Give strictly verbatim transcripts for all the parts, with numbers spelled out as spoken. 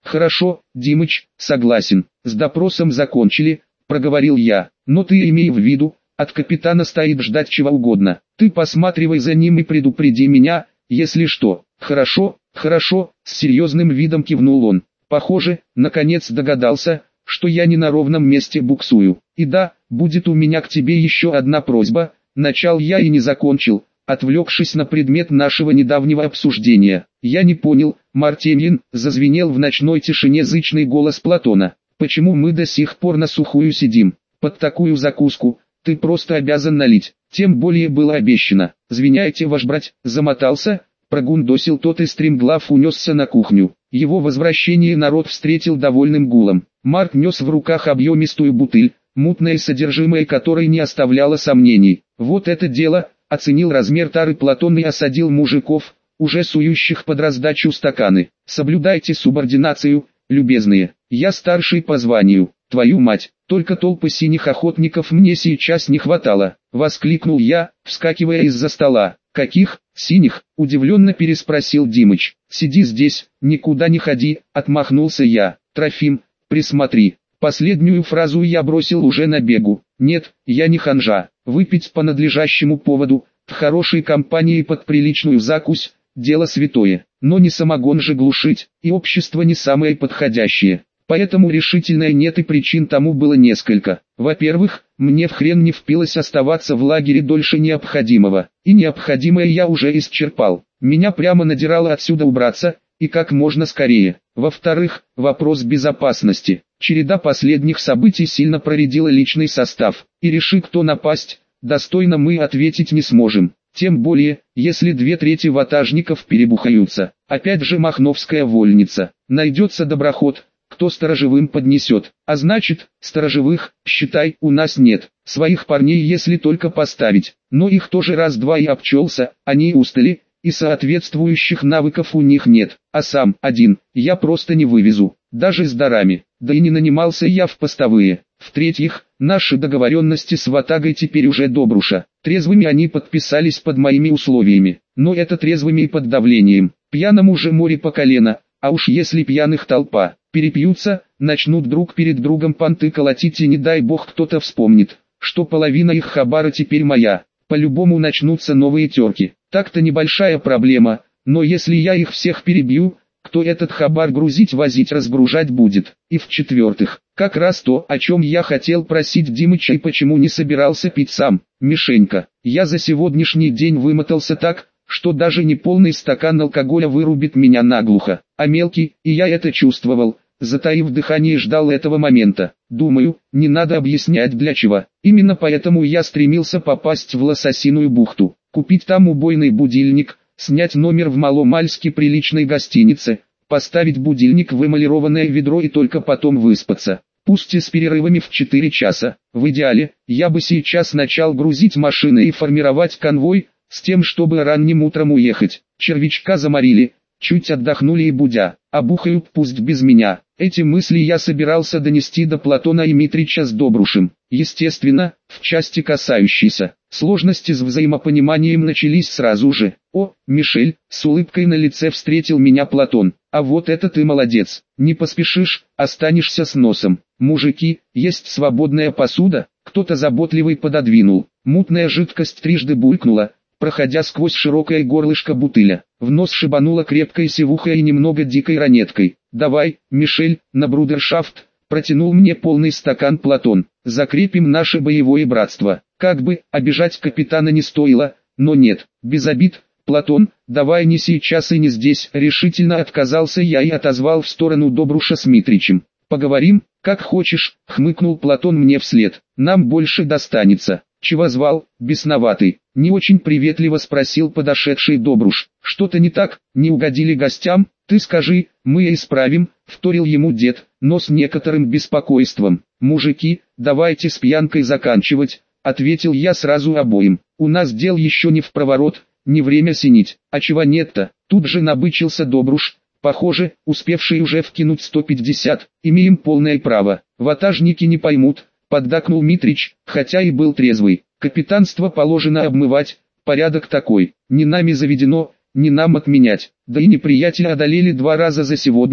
Хорошо, Димыч, согласен, с допросом закончили, проговорил я, но ты имей в виду, от капитана стоит ждать чего угодно. Ты посматривай за ним и предупреди меня, если что. Хорошо, хорошо, с серьезным видом кивнул он. Похоже, наконец догадался, что я не на ровном месте буксую. И да, будет у меня к тебе еще одна просьба, начал я и не закончил, отвлекшись на предмет нашего недавнего обсуждения. Я не понял, Мартемьин, зазвенел в ночной тишине зычный голос Платона. Почему мы до сих пор на сухую сидим? Под такую закуску ты просто обязан налить, тем более было обещано. Звиняйте, ваш брать, замотался, прогундосил тот и стремглав унесся на кухню. Его возвращение народ встретил довольным гулом. Марк нес в руках объемистую бутыль, мутное содержимое которой не оставляло сомнений. Вот это дело, оценил размер тары Платон и осадил мужиков, уже сующих под раздачу стаканы. Соблюдайте субординацию, любезные, я старший по званию. Твою мать, только толпы синих охотников мне сейчас не хватало, воскликнул я, вскакивая из-за стола. Каких, синих, удивленно переспросил Димыч. Сиди здесь, никуда не ходи, отмахнулся я. Трофим, присмотри. Последнюю фразу я бросил уже на бегу. Нет, я не ханжа, выпить по надлежащему поводу, в хорошей компании под приличную закусь, дело святое, но не самогон же глушить, и общество не самое подходящее. Поэтому решительное нет и причин тому было несколько. Во-первых, мне в хрен не впилось оставаться в лагере дольше необходимого, и необходимое я уже исчерпал. Меня прямо надирало отсюда убраться, и как можно скорее. Во-вторых, вопрос безопасности. Череда последних событий сильно проредила личный состав, и реши кто напасть, достойно мы ответить не сможем. Тем более, если две трети ватажников перебухаются. Опять же махновская вольница. Найдется доброход, кто сторожевым поднесет, а значит, сторожевых, считай, у нас нет, своих парней если только поставить, но их тоже раз-два и обчелся, они устали, и соответствующих навыков у них нет, а сам, один, я просто не вывезу, даже с дарами, да и не нанимался я в постовые. В-третьих, наши договоренности с ватагой теперь уже добруша, трезвыми они подписались под моими условиями, но это трезвыми и под давлением, пьяному же море по колено, а уж если пьяных толпа. Перепьются, начнут друг перед другом понты колотить и не дай бог кто-то вспомнит, что половина их хабара теперь моя, по-любому начнутся новые терки. Так-то небольшая проблема, но если я их всех перебью, кто этот хабар грузить-возить разгружать будет? И в-четвертых, как раз то, о чем я хотел просить Димыча и почему не собирался пить сам, Мишенька. Я за сегодняшний день вымотался так, что даже не полный стакан алкоголя вырубит меня наглухо, а мелкий, и я это чувствовал, затаив дыхание ждал этого момента. Думаю, не надо объяснять для чего. Именно поэтому я стремился попасть в Лососиную бухту, купить там убойный будильник, снять номер в маломальски приличной гостинице, поставить будильник в эмалированное ведро и только потом выспаться. Пусть и с перерывами в четыре часа. В идеале, я бы сейчас начал грузить машины и формировать конвой, с тем чтобы ранним утром уехать. Червячка заморили, чуть отдохнули и будя, а бухают пусть без меня. Эти мысли я собирался донести до Платона и Митрича с Добрушем. Естественно, в части касающейся сложности с взаимопониманием начались сразу же. «О, Мишель», с улыбкой на лице встретил меня Платон, «а вот это ты молодец, не поспешишь, останешься с носом. Мужики, есть свободная посуда?» Кто-то заботливый пододвинул, мутная жидкость трижды булькнула, проходя сквозь широкое горлышко бутыля. В нос шибануло крепкой сивухой и немного дикой ранеткой. «Давай, Мишель, на брудершафт», протянул мне полный стакан Платон. «Закрепим наше боевое братство». Как бы, обижать капитана не стоило, но нет, без обид. «Платон, давай не сейчас и не здесь», решительно отказался я и отозвал в сторону Добруша с Митричем. «Поговорим, как хочешь», хмыкнул Платон мне вслед. «Нам больше достанется». «Чего звал, бесноватый?» Не очень приветливо спросил подошедший Добруш. «Что-то не так, не угодили гостям? Ты скажи, мы исправим», вторил ему дед, но с некоторым беспокойством. «Мужики, давайте с пьянкой заканчивать», ответил я сразу обоим. «У нас дел еще не впроворот, не время синить». «А чего нет-то?» Тут же набычился Добруш, похоже, успевший уже вкинуть сто пятьдесят. «Имеем полное право, ватажники не поймут», поддакнул Митрич, хотя и был трезвый. «Капитанство положено обмывать, порядок такой, не нами заведено, не нам отменять. Да и неприятеля одолели два раза за сегодня,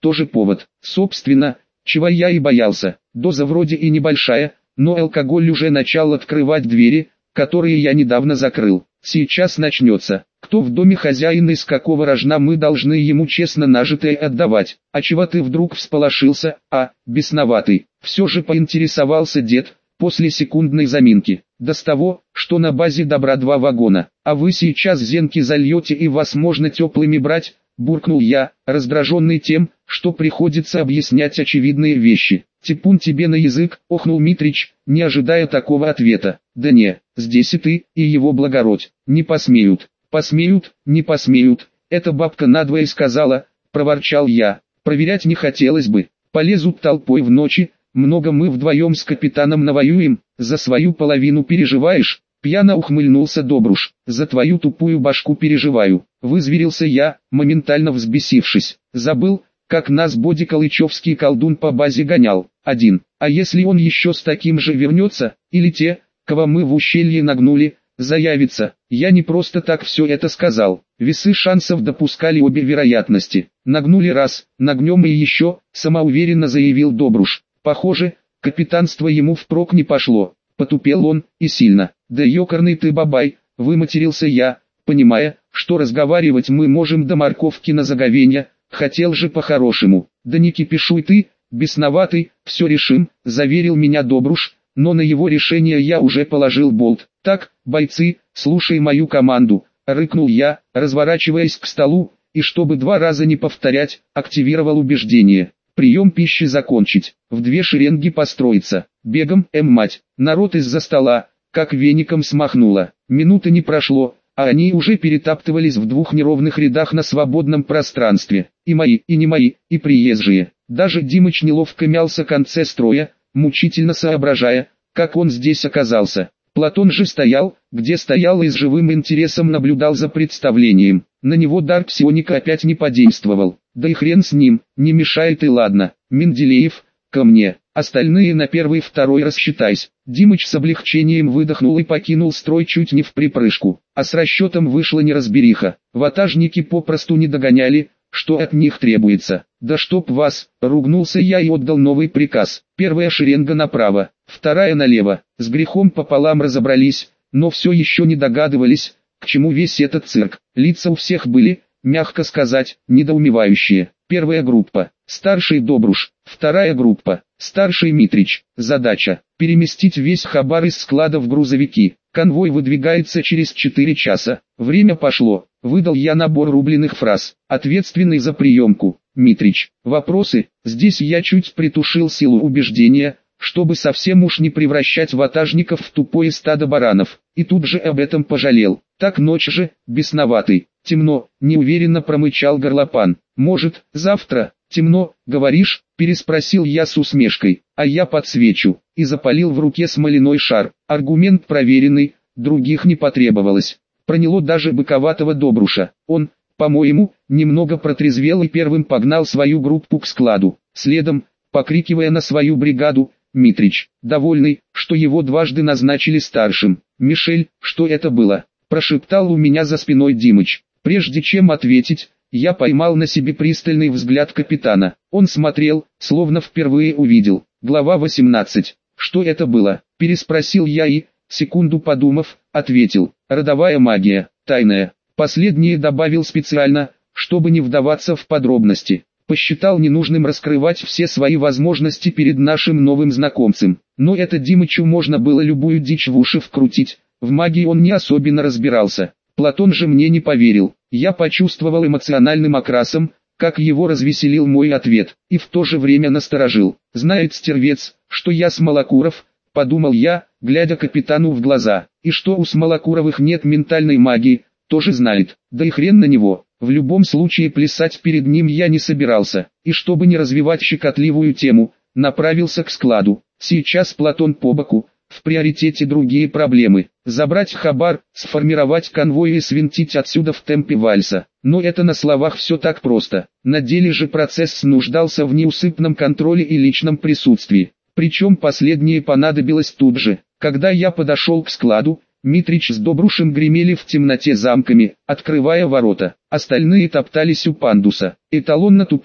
тоже повод. Собственно, чего я и боялся. Доза вроде и небольшая, но алкоголь уже начал открывать двери, которые я недавно закрыл. Сейчас начнется. Кто в доме хозяин и с какого рожна мы должны ему честно нажитое отдавать? А чего ты вдруг всполошился, а, бесноватый? Все же поинтересовался дед, после секундной заминки. Да с того, что на базе добра два вагона, а вы сейчас зенки зальете и вас можно теплыми брать, буркнул я, раздраженный тем, что приходится объяснять очевидные вещи. Типун тебе на язык, охнул Митрич, не ожидая такого ответа. Да не, здесь и ты, и его благородь, не посмеют. Посмеют, не посмеют, эта бабка надвое сказала, проворчал я. Проверять не хотелось бы, полезут толпой в ночи, много мы вдвоем с капитаном навоюем, за свою половину переживаешь? Пьяно ухмыльнулся Добруш. За твою тупую башку переживаю. Вызверился я, моментально взбесившись. Забыл, как нас Боди Калычевский колдун по базе гонял. Один. А если он еще с таким же вернется, или те, кого мы в ущелье нагнули, заявится? Я не просто так все это сказал. Весы шансов допускали обе вероятности. Нагнули раз, нагнем и еще, самоуверенно заявил Добруш. Похоже, капитанство ему впрок не пошло. Потупел он, и сильно. Да ёкарный ты бабай, выматерился я, понимая, что разговаривать мы можем до морковки на заговенье, хотел же по-хорошему. Да не кипишуй ты, бесноватый, все решим, заверил меня Добруш, но на его решение я уже положил болт. Так, бойцы, слушай мою команду, рыкнул я, разворачиваясь к столу, и чтобы два раза не повторять, активировал убеждение. Прием пищи закончить, в две шеренги построиться, бегом, эм мать, народ из-за стола, как веником смахнуло. Минуты не прошло, а они уже перетаптывались в двух неровных рядах на свободном пространстве. И мои, и не мои, и приезжие. Даже Димыч неловко мялся в конце строя, мучительно соображая, как он здесь оказался. Платон же стоял, где стоял и с живым интересом наблюдал за представлением. На него дар псионика опять не подействовал. Да и хрен с ним, не мешает и ладно. Менделеев, ко мне. Остальные на первый-второй рассчитайся. Димыч с облегчением выдохнул и покинул строй чуть не в припрыжку. А с расчетом вышла неразбериха. Ватажники попросту не догоняли, что от них требуется. Да чтоб вас, ругнулся я и отдал новый приказ. Первая шеренга направо, вторая налево. С грехом пополам разобрались, но все еще не догадывались, к чему весь этот цирк. Лица у всех были, мягко сказать, недоумевающие. Первая группа – старший Добруш, вторая группа – старший Митрич. Задача – переместить весь хабар из склада в грузовики. Конвой выдвигается через четыре часа. Время пошло. Выдал я набор рубленых фраз. Ответственный за приемку – Митрич. Вопросы? Здесь я чуть притушил силу убеждения, чтобы совсем уж не превращать ватажников в тупое стадо баранов. И тут же об этом пожалел. Так ночь же, бесноватый. Темно, неуверенно промычал Горлопан. Может, завтра? Темно, говоришь? Переспросил я с усмешкой. А я подсвечу. И запалил в руке смоляной шар. Аргумент проверенный, других не потребовалось. Проняло даже быковатого Добруша. Он, по-моему, немного протрезвел и первым погнал свою группу к складу. Следом, покрикивая на свою бригаду, Митрич, довольный, что его дважды назначили старшим. «Мишель, что это было?» – прошептал у меня за спиной Димыч. Прежде чем ответить, я поймал на себе пристальный взгляд капитана. Он смотрел, словно впервые увидел. Глава восемнадцать. «Что это было?» – переспросил я и, секунду подумав, ответил. «Родовая магия, тайная». Последнее добавил специально, чтобы не вдаваться в подробности. Посчитал ненужным раскрывать все свои возможности перед нашим новым знакомцем. Но это Димычу можно было любую дичь в уши вкрутить, в магии он не особенно разбирался. Платон же мне не поверил. Я почувствовал эмоциональным окрасом, как его развеселил мой ответ, и в то же время насторожил. Знает стервец, что я Смолокуров, подумал я, глядя капитану в глаза. И что у Смолокуровых нет ментальной магии, тоже знает. Да и хрен на него. В любом случае плясать перед ним я не собирался, и чтобы не развивать щекотливую тему, направился к складу. Сейчас Платон по боку, в приоритете другие проблемы. Забрать хабар, сформировать конвой и свинтить отсюда в темпе вальса. Но это на словах все так просто. На деле же процесс нуждался в неусыпном контроле и личном присутствии. Причем последнее понадобилось тут же. Когда я подошел к складу, Митрич с Добрушем гремели в темноте замками, открывая ворота. Остальные топтались у пандуса. Эталонно тупили.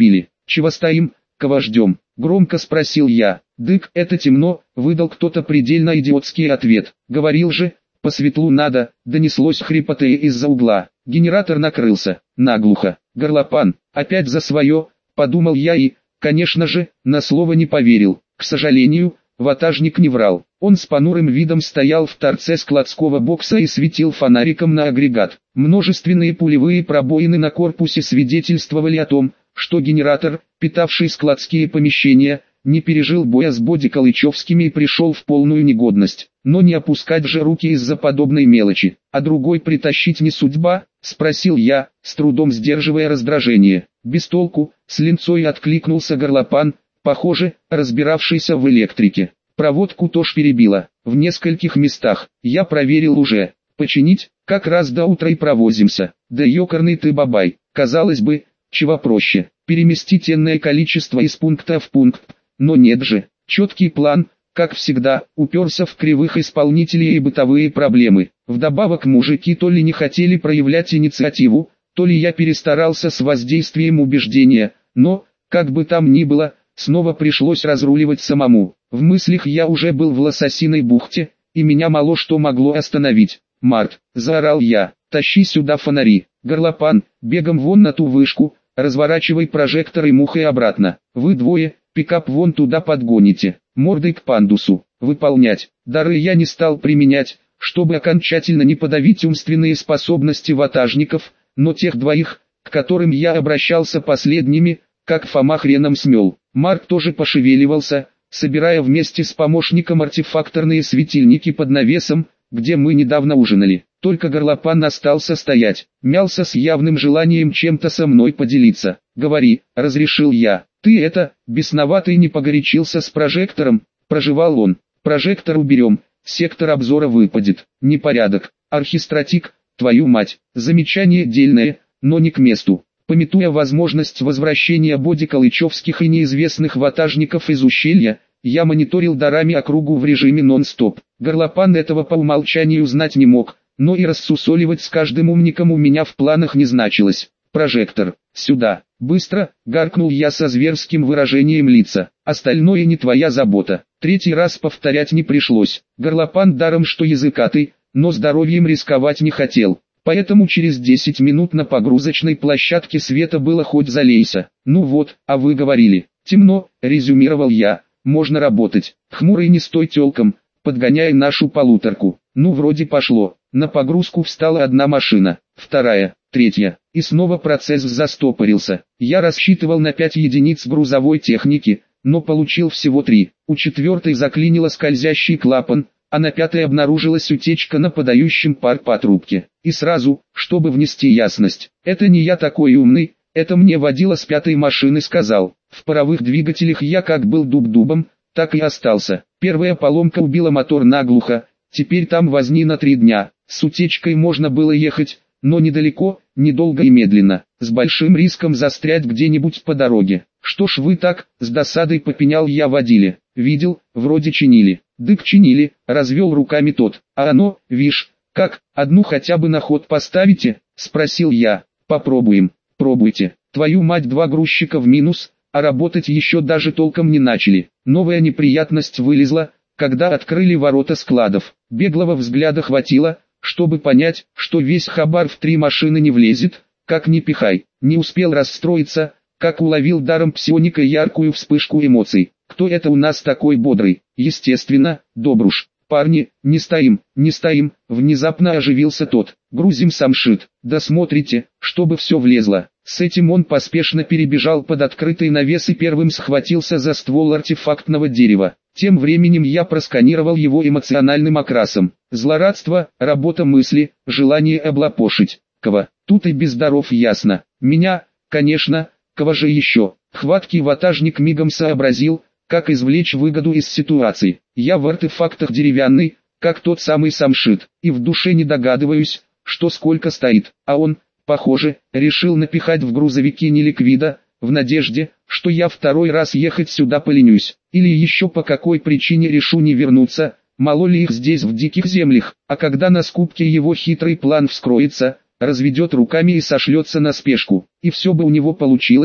«Чего стоим, кого ждем?» — громко спросил я. «Дык, это темно», — выдал кто-то предельно идиотский ответ. «Говорил же, по светлу надо», — донеслось хрипотое из-за угла. Генератор накрылся, наглухо. «Горлопан, опять за свое», — подумал я и, конечно же, на слово не поверил. К сожалению, ватажник не врал. Он с понурым видом стоял в торце складского бокса и светил фонариком на агрегат. Множественные пулевые пробоины на корпусе свидетельствовали о том, что генератор, питавший складские помещения, не пережил боя с бодикалычевскими и пришел в полную негодность. Но не опускать же руки из-за подобной мелочи. «А другой притащить не судьба?» — спросил я, с трудом сдерживая раздражение. «Без толку», — с линцой откликнулся Горлопан, похоже, разбиравшийся в электрике. «Проводку тоже перебило. В нескольких местах. Я проверил уже. Починить? Как раз до утра и провозимся. Да ёкарный ты бабай. Казалось бы, чего проще. Переместить энное количество из пункта в пункт. Но нет же. Четкий план, как всегда, уперся в кривых исполнителей и бытовые проблемы. Вдобавок мужики то ли не хотели проявлять инициативу, то ли я перестарался с воздействием убеждения, но, как бы там ни было, снова пришлось разруливать самому. В мыслях я уже был в Лососиной бухте, и меня мало что могло остановить. «Март», — заорал я, — «тащи сюда фонари». «Горлопан, бегом вон на ту вышку, разворачивай прожектор и мухой обратно. Вы двое, пикап вон туда подгоните, мордой к пандусу. Выполнять». Дары я не стал применять, чтобы окончательно не подавить умственные способности ватажников, но тех двоих, к которым я обращался последними, как Фома хреном смел. Марк тоже пошевеливался, собирая вместе с помощником артефакторные светильники под навесом, где мы недавно ужинали. Только Горлопан остался стоять, мялся с явным желанием чем-то со мной поделиться. «Говори», — разрешил я. «Ты это, бесноватый, не погорячился с прожектором?» — проживал он. «Прожектор уберем, сектор обзора выпадет. Непорядок. Архистратик, твою мать». Замечание дельное, но не к месту. Памятуя возможность возвращения бодикалычевских и неизвестных ватажников из ущелья, я мониторил дарами округу в режиме нон-стоп. Горлопан этого по умолчанию знать не мог, но и рассусоливать с каждым умником у меня в планах не значилось. «Прожектор, сюда, быстро!» — гаркнул я со зверским выражением лица. «Остальное не твоя забота». Третий раз повторять не пришлось. Горлопан даром что языкатый, но здоровьем рисковать не хотел. Поэтому через десять минут на погрузочной площадке света было хоть залейся. «Ну вот, а вы говорили». «Темно», — резюмировал я. «Можно работать». Хмурый не стой тёлком, подгоняя нашу полуторку. Ну вроде пошло. На погрузку встала одна машина, вторая, третья. И снова процесс застопорился. Я рассчитывал на пять единиц грузовой техники, но получил всего три. У четвертой заклинило скользящий клапан, а на пятой обнаружилась утечка на подающем пар патрубке. И сразу, чтобы внести ясность, это не я такой умный, это мне водила с пятой машины сказал. В паровых двигателях я как был дуб-дубом, так и остался. Первая поломка убила мотор наглухо, теперь там возни на три дня. С утечкой можно было ехать, но недалеко, недолго и медленно, с большим риском застрять где-нибудь по дороге. «Что ж вы так?» — с досадой попенял я водиле. «Видел, вроде чинили». «Дык чинили», — развел руками тот. «А оно, вишь, как, одну хотя бы на ход поставите?» — спросил я. «Попробуем». «Пробуйте. Твою мать, два грузчика в минус, а работать еще даже толком не начали». Новая неприятность вылезла, когда открыли ворота складов. Беглого взгляда хватило, чтобы понять, что весь хабар в три машины не влезет, как ни пихай. Не успел расстроиться, как уловил даром псионика яркую вспышку эмоций. «Кто это у нас такой бодрый?» «Естественно, Добруш». «Парни, не стоим, не стоим», внезапно оживился тот. «Грузим самшит, да смотрите, чтобы все влезло». С этим он поспешно перебежал под открытый навес и первым схватился за ствол артефактного дерева. Тем временем я просканировал его эмоциональным окрасом. Злорадство, работа мысли, желание облапошить. Кого? Тут и без даров ясно. Меня, конечно, кого же еще? Хваткий ватажник мигом сообразил, как извлечь выгоду из ситуации. Я в артефактах деревянный, как тот самый самшит, и в душе не догадываюсь, что сколько стоит, а он, похоже, решил напихать в грузовики неликвида, в надежде, что я второй раз ехать сюда поленюсь, или еще по какой причине решу не вернуться, мало ли их здесь в диких землях, а когда на скупке его хитрый план вскроется, разведет руками и сошлется на спешку, и все бы у него получилось,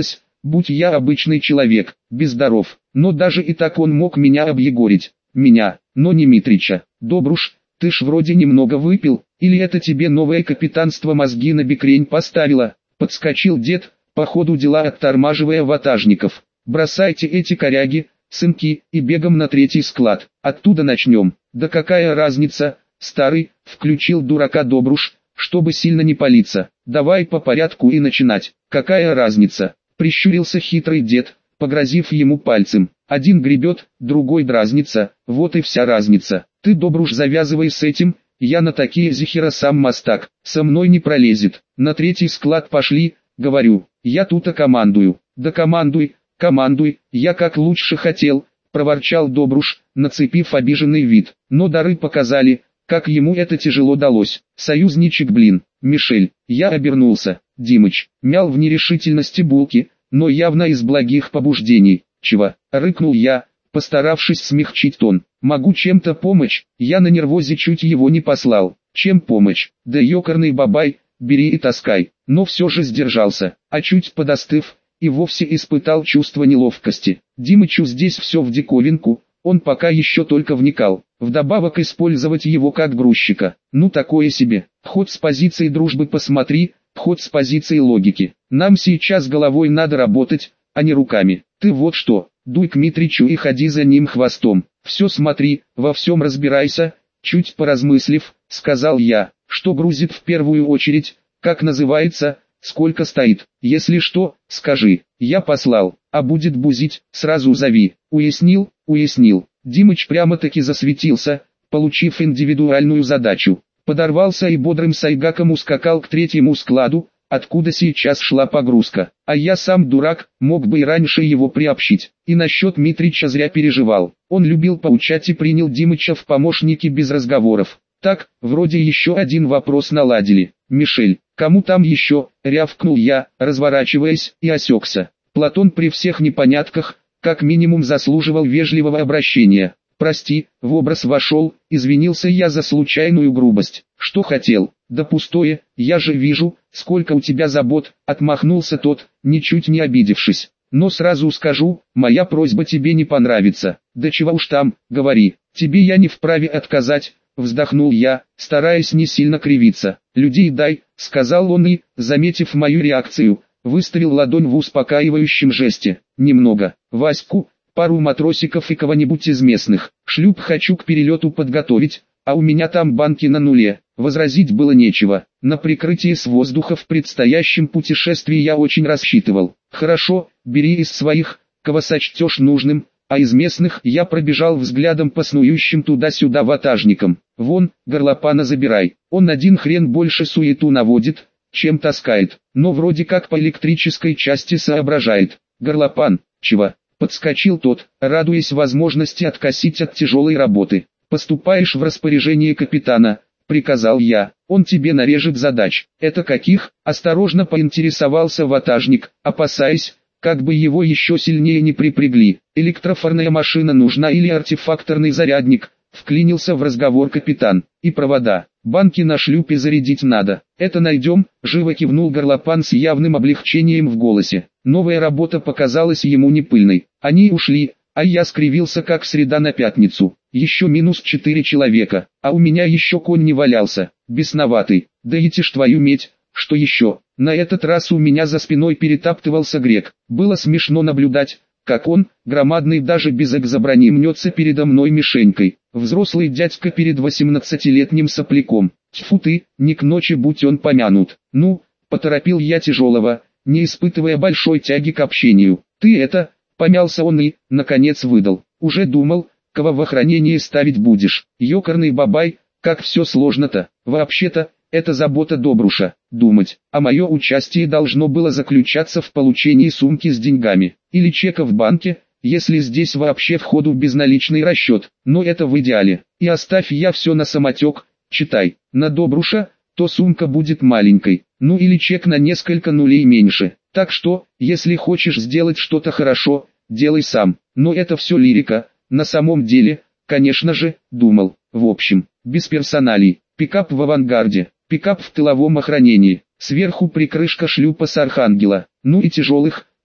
будь я обычный человек, без даров, но даже и так он мог меня объегорить. Меня, но не Митрича. Добруш, ты ж вроде немного выпил, или это тебе новое капитанство мозги на бекрень поставило? Подскочил дед, по ходу дела оттормаживая ватажников. Бросайте эти коряги, сынки, и бегом на третий склад, оттуда начнем. Да какая разница, старый, включил дурака Добруш, чтобы сильно не палиться. Давай по порядку и начинать. Какая разница? Прищурился хитрый дед, погрозив ему пальцем. Один гребет, другой дразнится, вот и вся разница. Ты, Добруш, завязывай с этим, я на такие зихера сам мастак, со мной не пролезет. На третий склад пошли, говорю, я тут-то командую. Да командуй, командуй, я как лучше хотел, проворчал Добруш, нацепив обиженный вид. Но дары показали, как ему это тяжело далось. Союзничек, блин, Мишель. Я обернулся. Димыч мял в нерешительности булки, но явно из благих побуждений. «Чего?» — рыкнул я, постаравшись смягчить тон. «Могу чем-то помочь?» Я на нервозе чуть его не послал. «Чем помочь? Да ёкарный бабай, бери и таскай». Но все же сдержался, а чуть подостыв, и вовсе испытал чувство неловкости. Димычу здесь все в диковинку, он пока еще только вникал. Вдобавок использовать его как грузчика, ну такое себе. Ход с позиции дружбы посмотри, ход с позиции логики. Нам сейчас головой надо работать, а не руками. Ты вот что, дуй к Митричу и ходи за ним хвостом. Все смотри, во всем разбирайся. Чуть поразмыслив, сказал я, что грузит в первую очередь, как называется, сколько стоит. Если что, скажи, я послал, а будет бузить, сразу зови. Уяснил, уяснил. Димыч прямо-таки засветился, получив индивидуальную задачу. Подорвался и бодрым сайгаком ускакал к третьему складу, откуда сейчас шла погрузка. А я сам дурак, мог бы и раньше его приобщить. И насчет Митрича зря переживал. Он любил поучать и принял Димыча в помощники без разговоров. Так, вроде еще один вопрос наладили. «Мишель, кому там еще?» — рявкнул я, разворачиваясь, и осекся. Платон при всех непонятках, как минимум заслуживал вежливого обращения. «Прости, в образ вошел», — извинился я за случайную грубость. «Что хотел?» «Да пустое, я же вижу, сколько у тебя забот», — отмахнулся тот, ничуть не обидевшись. «Но сразу скажу, моя просьба тебе не понравится». «Да чего уж там, говори, тебе я не вправе отказать», — вздохнул я, стараясь не сильно кривиться. «Людей дай», — сказал он и, заметив мою реакцию, выставил ладонь в успокаивающем жесте. «Немного. Ваську, пару матросиков и кого-нибудь из местных. Шлюп хочу к перелету подготовить, а у меня там банки на нуле». Возразить было нечего. На прикрытие с воздуха в предстоящем путешествии я очень рассчитывал. «Хорошо, бери из своих, кого сочтешь нужным», а из местных я пробежал взглядом по снующим туда-сюда ватажникам. «Вон, горлопана забирай, он один хрен больше суету наводит, чем таскает, но вроде как по электрической части соображает». «Горлопан, чего?» — подскочил тот, радуясь возможности откосить от тяжелой работы. «Поступаешь в распоряжение капитана», — приказал я, — «он тебе нарежет задач». «Это каких?» — осторожно поинтересовался ватажник, опасаясь, как бы его еще сильнее не припрягли. «Электрофорная машина нужна или артефакторный зарядник?» — вклинился в разговор капитан. «И провода. Банки на шлюпе зарядить надо». «Это найдем», — живо кивнул горлопан с явным облегчением в голосе. Новая работа показалась ему непыльной. Они ушли, а я скривился как среда на пятницу. Еще минус четыре человека, а у меня еще конь не валялся, бесноватый. Да идти ж твою медь, что еще? На этот раз у меня за спиной перетаптывался грек. Было смешно наблюдать, как он, громадный даже без экзоброни, мнется передо мной мишенькой. Взрослый дядька перед восемнадцатилетним сопляком. Тьфу ты, не к ночи будь он помянут. Ну, поторопил я тяжелого, не испытывая большой тяги к общению. Ты это, помялся он и, наконец выдал. Уже думал, кого в охранение ставить будешь. Ёкарный бабай, как все сложно-то. Вообще-то, это забота Добруша, думать, а мое участие должно было заключаться в получении сумки с деньгами, или чека в банке, если здесь вообще входу безналичный расчет, но это в идеале. И оставь я все на самотек, читай, на Добруша, то сумка будет маленькой, ну или чек на несколько нулей меньше. Так что, если хочешь сделать что-то хорошо, делай сам, но это все лирика, на самом деле, конечно же, думал, в общем, без персоналей, пикап в авангарде. Пикап в тыловом охранении, сверху прикрышка шлюпа с архангела, ну и тяжелых,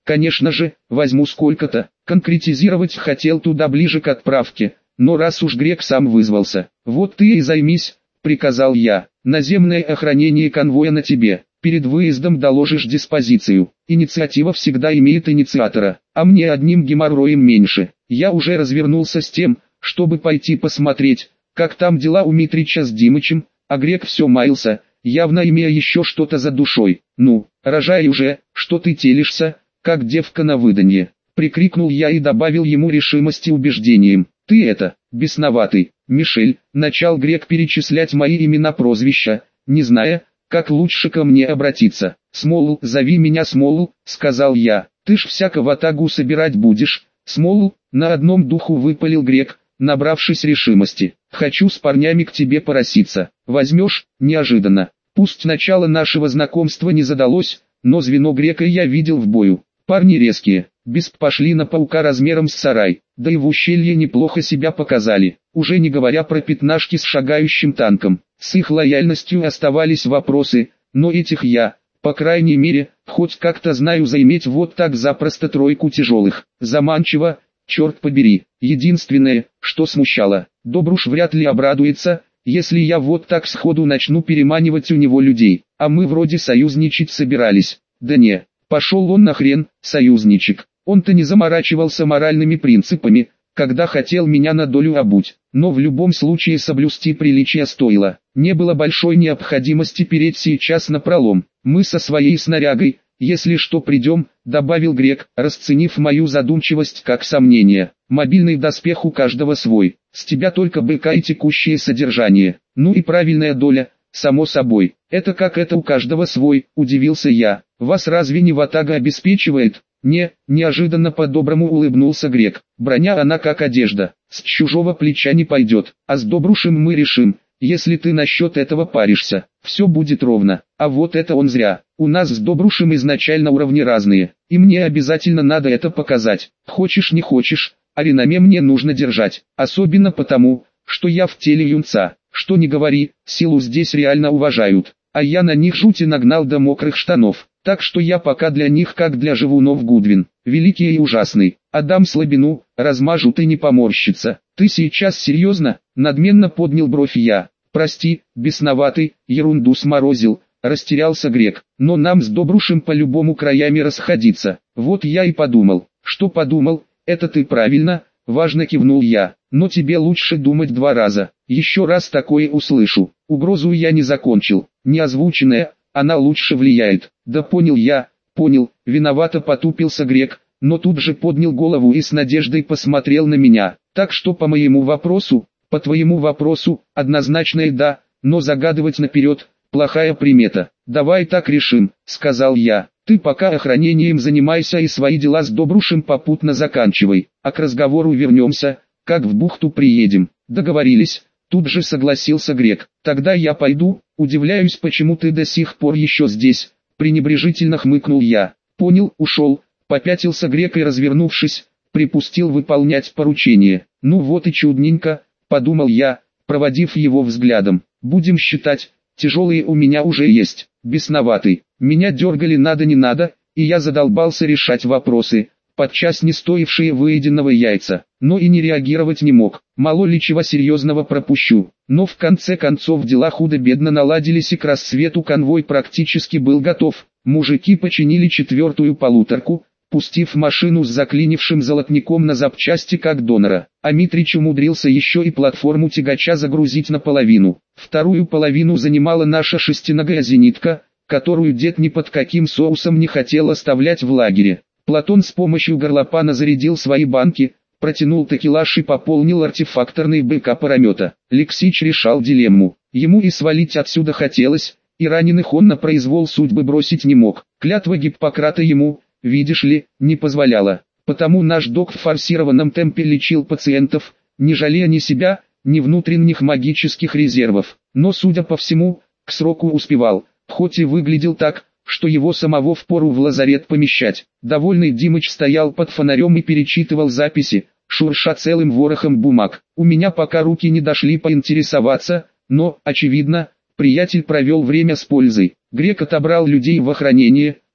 Конечно же, возьму сколько-то. Конкретизировать хотел туда ближе к отправке, но раз уж грек сам вызвался, вот ты и займись, приказал я. Наземное охранение конвоя на тебе. Перед выездом доложишь диспозицию. Инициатива всегда имеет инициатора, а мне одним геморроем меньше. Я уже развернулся с тем, чтобы пойти посмотреть, как там дела у Митрича с Димычем, а грек все маялся, явно имея еще что-то за душой. «Ну, рожай уже, что ты телишься, как девка на выданье!» Прикрикнул я и добавил ему решимости убеждением. «Ты это, бесноватый, Мишель!» Начал грек перечислять мои имена-прозвища, не зная, как лучше ко мне обратиться. «Смолл, зови меня Смолл», — сказал я. «Ты ж всяко ватагу собирать будешь, Смолл», — на одном духу выпалил грек, набравшись решимости. «Хочу с парнями к тебе пороситься. Возьмешь?» Неожиданно. Пусть начало нашего знакомства не задалось, но звено грека я видел в бою. Парни резкие, без пошли на паука размером с сарай, да и в ущелье неплохо себя показали, уже не говоря про пятнашки с шагающим танком. С их лояльностью оставались вопросы, но этих я, по крайней мере, хоть как-то знаю заиметь вот так запросто тройку тяжелых. Заманчиво, черт побери. Единственное, что смущало, Добруш вряд ли обрадуется, если я вот так сходу начну переманивать у него людей, а мы вроде союзничать собирались. Да не, пошел он нахрен, союзничек. Он-то не заморачивался моральными принципами, когда хотел меня на долю обуть, но в любом случае соблюсти приличие стоило. Не было большой необходимости переть сейчас напролом. Мы со своей снарягой, если что придем, добавил грек, расценив мою задумчивость как сомнение. Мобильный доспех у каждого свой, с тебя только БК и текущее содержание. Ну и правильная доля, само собой. Это как это у каждого свой, удивился я. Вас разве не ватага обеспечивает? Не, неожиданно по-доброму улыбнулся грек. Броня она как одежда, с чужого плеча не пойдет, а с Добрушем мы решим. Если ты насчет этого паришься, все будет ровно. А вот это он зря. У нас с Добрушем изначально уровни разные, и мне обязательно надо это показать. Хочешь не хочешь, а реноме мне нужно держать. Особенно потому, что я в теле юнца. Что не говори, силу здесь реально уважают. А я на них жути нагнал до мокрых штанов. Так что я пока для них как для живунов Гудвин. Великий и ужасный. Отдам слабину, размажут и не поморщится. Ты сейчас серьезно? Надменно поднял бровь я. Прости, бесноватый, ерунду сморозил. Растерялся грек. Но нам с Добрушем по-любому краями расходиться. Вот я и подумал. Что подумал? Это ты правильно, важно кивнул я. Но тебе лучше думать два раза. Еще раз такое услышу. Угрозу я не закончил. Не озвученная, она лучше влияет. Да понял я, понял. Виновато потупился грек, но тут же поднял голову и с надеждой посмотрел на меня. Так что по моему вопросу, по твоему вопросу, однозначное да, но загадывать наперед – плохая примета. Давай так решим, сказал я. Ты пока охранением занимайся и свои дела с Добрушем попутно заканчивай, а к разговору вернемся, как в бухту приедем. Договорились, тут же согласился грек. Тогда я пойду, удивляюсь, почему ты до сих пор еще здесь, пренебрежительно хмыкнул я. Понял, ушел, попятился грек и, развернувшись, припустил выполнять поручение. Ну вот и чудненько, подумал я, проводив его взглядом. Будем считать, тяжелые у меня уже есть. Бесноватый, меня дергали надо не надо, и я задолбался решать вопросы, подчас не стоившие выеденного яйца, но и не реагировать не мог. Мало ли чего серьезного пропущу. Но в конце концов дела худо-бедно наладились, и к рассвету конвой практически был готов. Мужики починили четвертую полуторку, пустив машину с заклинившим золотником на запчасти как донора. А Митрич умудрился еще и платформу тягача загрузить наполовину. Вторую половину занимала наша шестиногая зенитка, которую дед ни под каким соусом не хотел оставлять в лагере. Платон с помощью горлопана зарядил свои банки, протянул такелаж и пополнил артефакторный БК паромета. Лексич решал дилемму. Ему и свалить отсюда хотелось, и раненых он на произвол судьбы бросить не мог. Клятва Гиппократа ему, видишь ли, не позволяла. Потому наш док в форсированном темпе лечил пациентов, не жалея ни себя, ни внутренних магических резервов. Но, судя по всему, к сроку успевал, хоть и выглядел так, что его самого впору в лазарет помещать. Довольный Димыч стоял под фонарем и перечитывал записи, шурша целым ворохом бумаг. У меня пока руки не дошли поинтересоваться, но, очевидно, приятель провел время с пользой. Грек отобрал людей в охранение,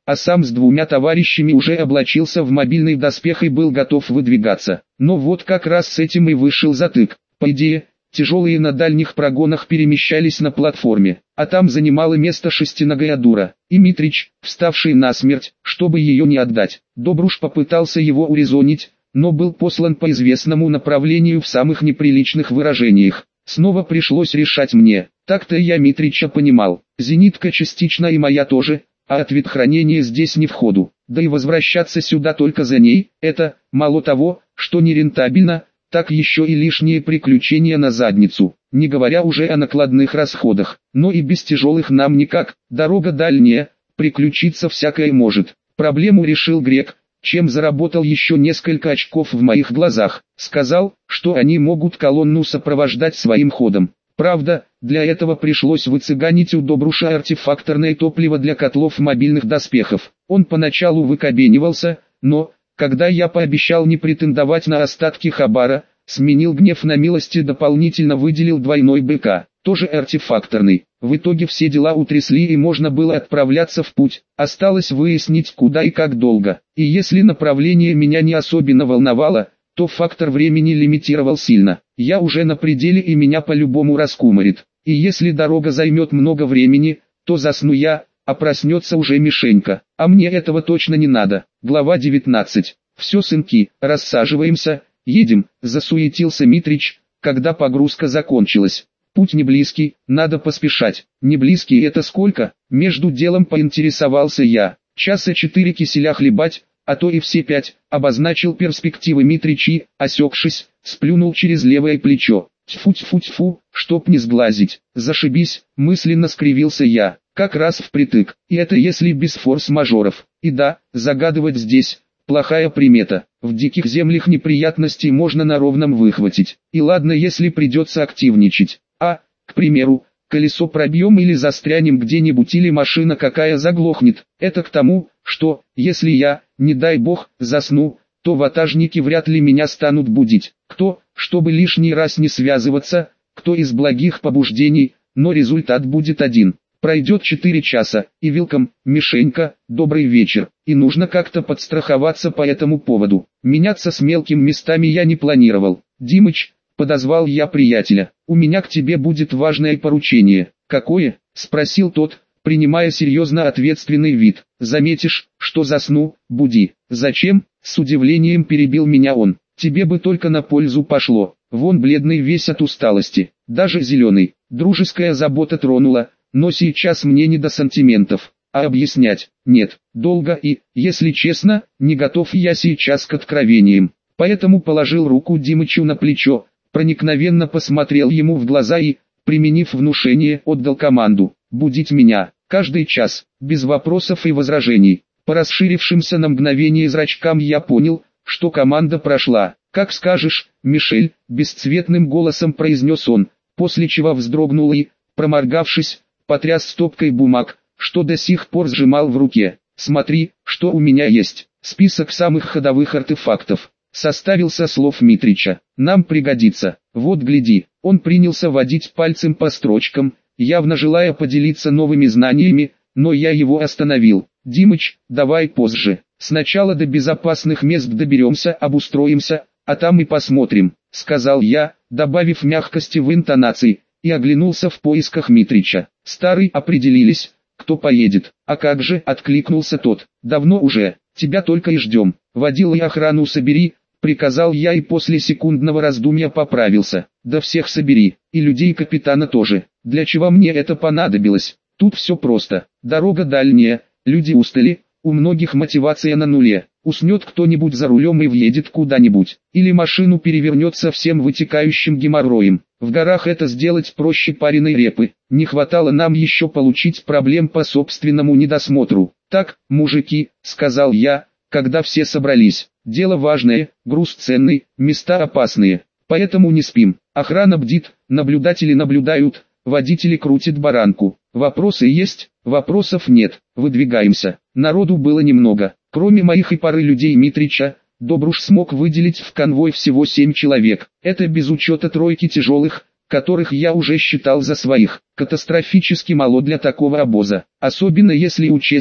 а сам с двумя товарищами уже облачился в мобильный доспех и был готов выдвигаться. Но вот как раз с этим и вышел затык. По идее, тяжелые на дальних прогонах перемещались на платформе, а там занимала место шестиногая дура, и Митрич, вставший насмерть, чтобы ее не отдать. Добруш попытался его урезонить, но был послан по известному направлению в самых неприличных выражениях. Снова пришлось решать мне. Так-то я Митрича понимал, зенитка частично и моя тоже, а ответ хранения здесь не в ходу. Да и возвращаться сюда только за ней, это, мало того, что нерентабельно, так еще и лишние приключения на задницу, не говоря уже о накладных расходах. Но и без тяжелых нам никак, дорога дальняя, приключиться всякое может. Проблему решил грек, чем заработал еще несколько очков в моих глазах. Сказал, что они могут колонну сопровождать своим ходом. Правда, для этого пришлось выцыганить у Добруша артефакторное топливо для котлов мобильных доспехов. Он поначалу выкобенивался, но, когда я пообещал не претендовать на остатки хабара, сменил гнев на милость и дополнительно выделил двойной БК, тоже артефакторный. В итоге все дела утрясли и можно было отправляться в путь. Осталось выяснить, куда и как долго. И если направление меня не особенно волновало, то фактор времени лимитировал сильно. Я уже на пределе и меня по-любому раскумарит. И если дорога займет много времени, то засну я, а проснется уже Мишенька. А мне этого точно не надо. Глава девятнадцать. Все, сынки, рассаживаемся, едем, засуетился Митрич, когда погрузка закончилась. Путь не близкий, надо поспешать. Не близкий это сколько? Между делом поинтересовался я. Часа четыре киселя хлебать, а то и все пять, обозначил перспективы Митрич и, осекшись, сплюнул через левое плечо. Тьфу-тьфу-тьфу, чтоб не сглазить. Зашибись, мысленно скривился я, как раз впритык. И это если без форс-мажоров. И да, загадывать здесь плохая примета. В диких землях неприятностей можно на ровном выхватить. И ладно, если придется активничать. А, к примеру, колесо пробьем или застрянем где-нибудь, или машина какая заглохнет. Это к тому, что, если я, не дай бог, засну, то ватажники вряд ли меня станут будить. Кто, чтобы лишний раз не связываться, кто из благих побуждений, но результат будет один. Пройдет четыре часа, и вилком, Мишенька, добрый вечер, и нужно как-то подстраховаться по этому поводу. Меняться с мелким местами я не планировал. Димыч, подозвал я приятеля, у меня к тебе будет важное поручение. Какое? Спросил тот, принимая серьезно ответственный вид. Заметишь, что засну, буди. Зачем? С удивлением перебил меня он. Тебе бы только на пользу пошло. Вон бледный весь от усталости, даже зеленый. Дружеская забота тронула, но сейчас мне не до сантиментов. А объяснять, нет, долго и, если честно, не готов я сейчас к откровениям. Поэтому положил руку Димычу на плечо, проникновенно посмотрел ему в глаза и, применив внушение, отдал команду «будить меня, каждый час, без вопросов и возражений». По расширившимся на мгновение зрачкам я понял, что команда прошла. «Как скажешь, Мишель», — бесцветным голосом произнес он, после чего вздрогнул и, проморгавшись, потряс стопкой бумаг, что до сих пор сжимал в руке. «Смотри, что у меня есть. Список самых ходовых артефактов. Составил со слов Митрича. Нам пригодится. Вот гляди». Он принялся водить пальцем по строчкам, явно желая поделиться новыми знаниями, но я его остановил. «Димыч, давай позже. Сначала до безопасных мест доберемся, обустроимся, а там и посмотрим», — сказал я, добавив мягкости в интонации, и оглянулся в поисках Митрича. «Старый, определились, кто поедет?» «А как же?» — откликнулся тот. «Давно уже, тебя только и ждем. Водила и охрану собери», — приказал я и после секундного раздумья поправился. «Да всех собери, и людей капитана тоже. Для чего мне это понадобилось? Тут все просто. Дорога дальняя, люди устали, у многих мотивация на нуле. Уснет кто-нибудь за рулем и въедет куда-нибудь, или машину перевернет со всем вытекающим геморроем. В горах это сделать проще пареной репы. Не хватало нам еще получить проблем по собственному недосмотру. «Так, мужики», — сказал я, когда все собрались, — «дело важное, груз ценный, места опасные, поэтому не спим. Охрана бдит, наблюдатели наблюдают, водители крутят баранку. Вопросы есть?» «Вопросов нет, выдвигаемся». Народу было немного. Кроме моих и пары людей Митрича, Добруш смог выделить в конвой всего семь человек. Это без учета тройки тяжелых, которых я уже считал за своих. Катастрофически мало для такого обоза. Особенно если учесть,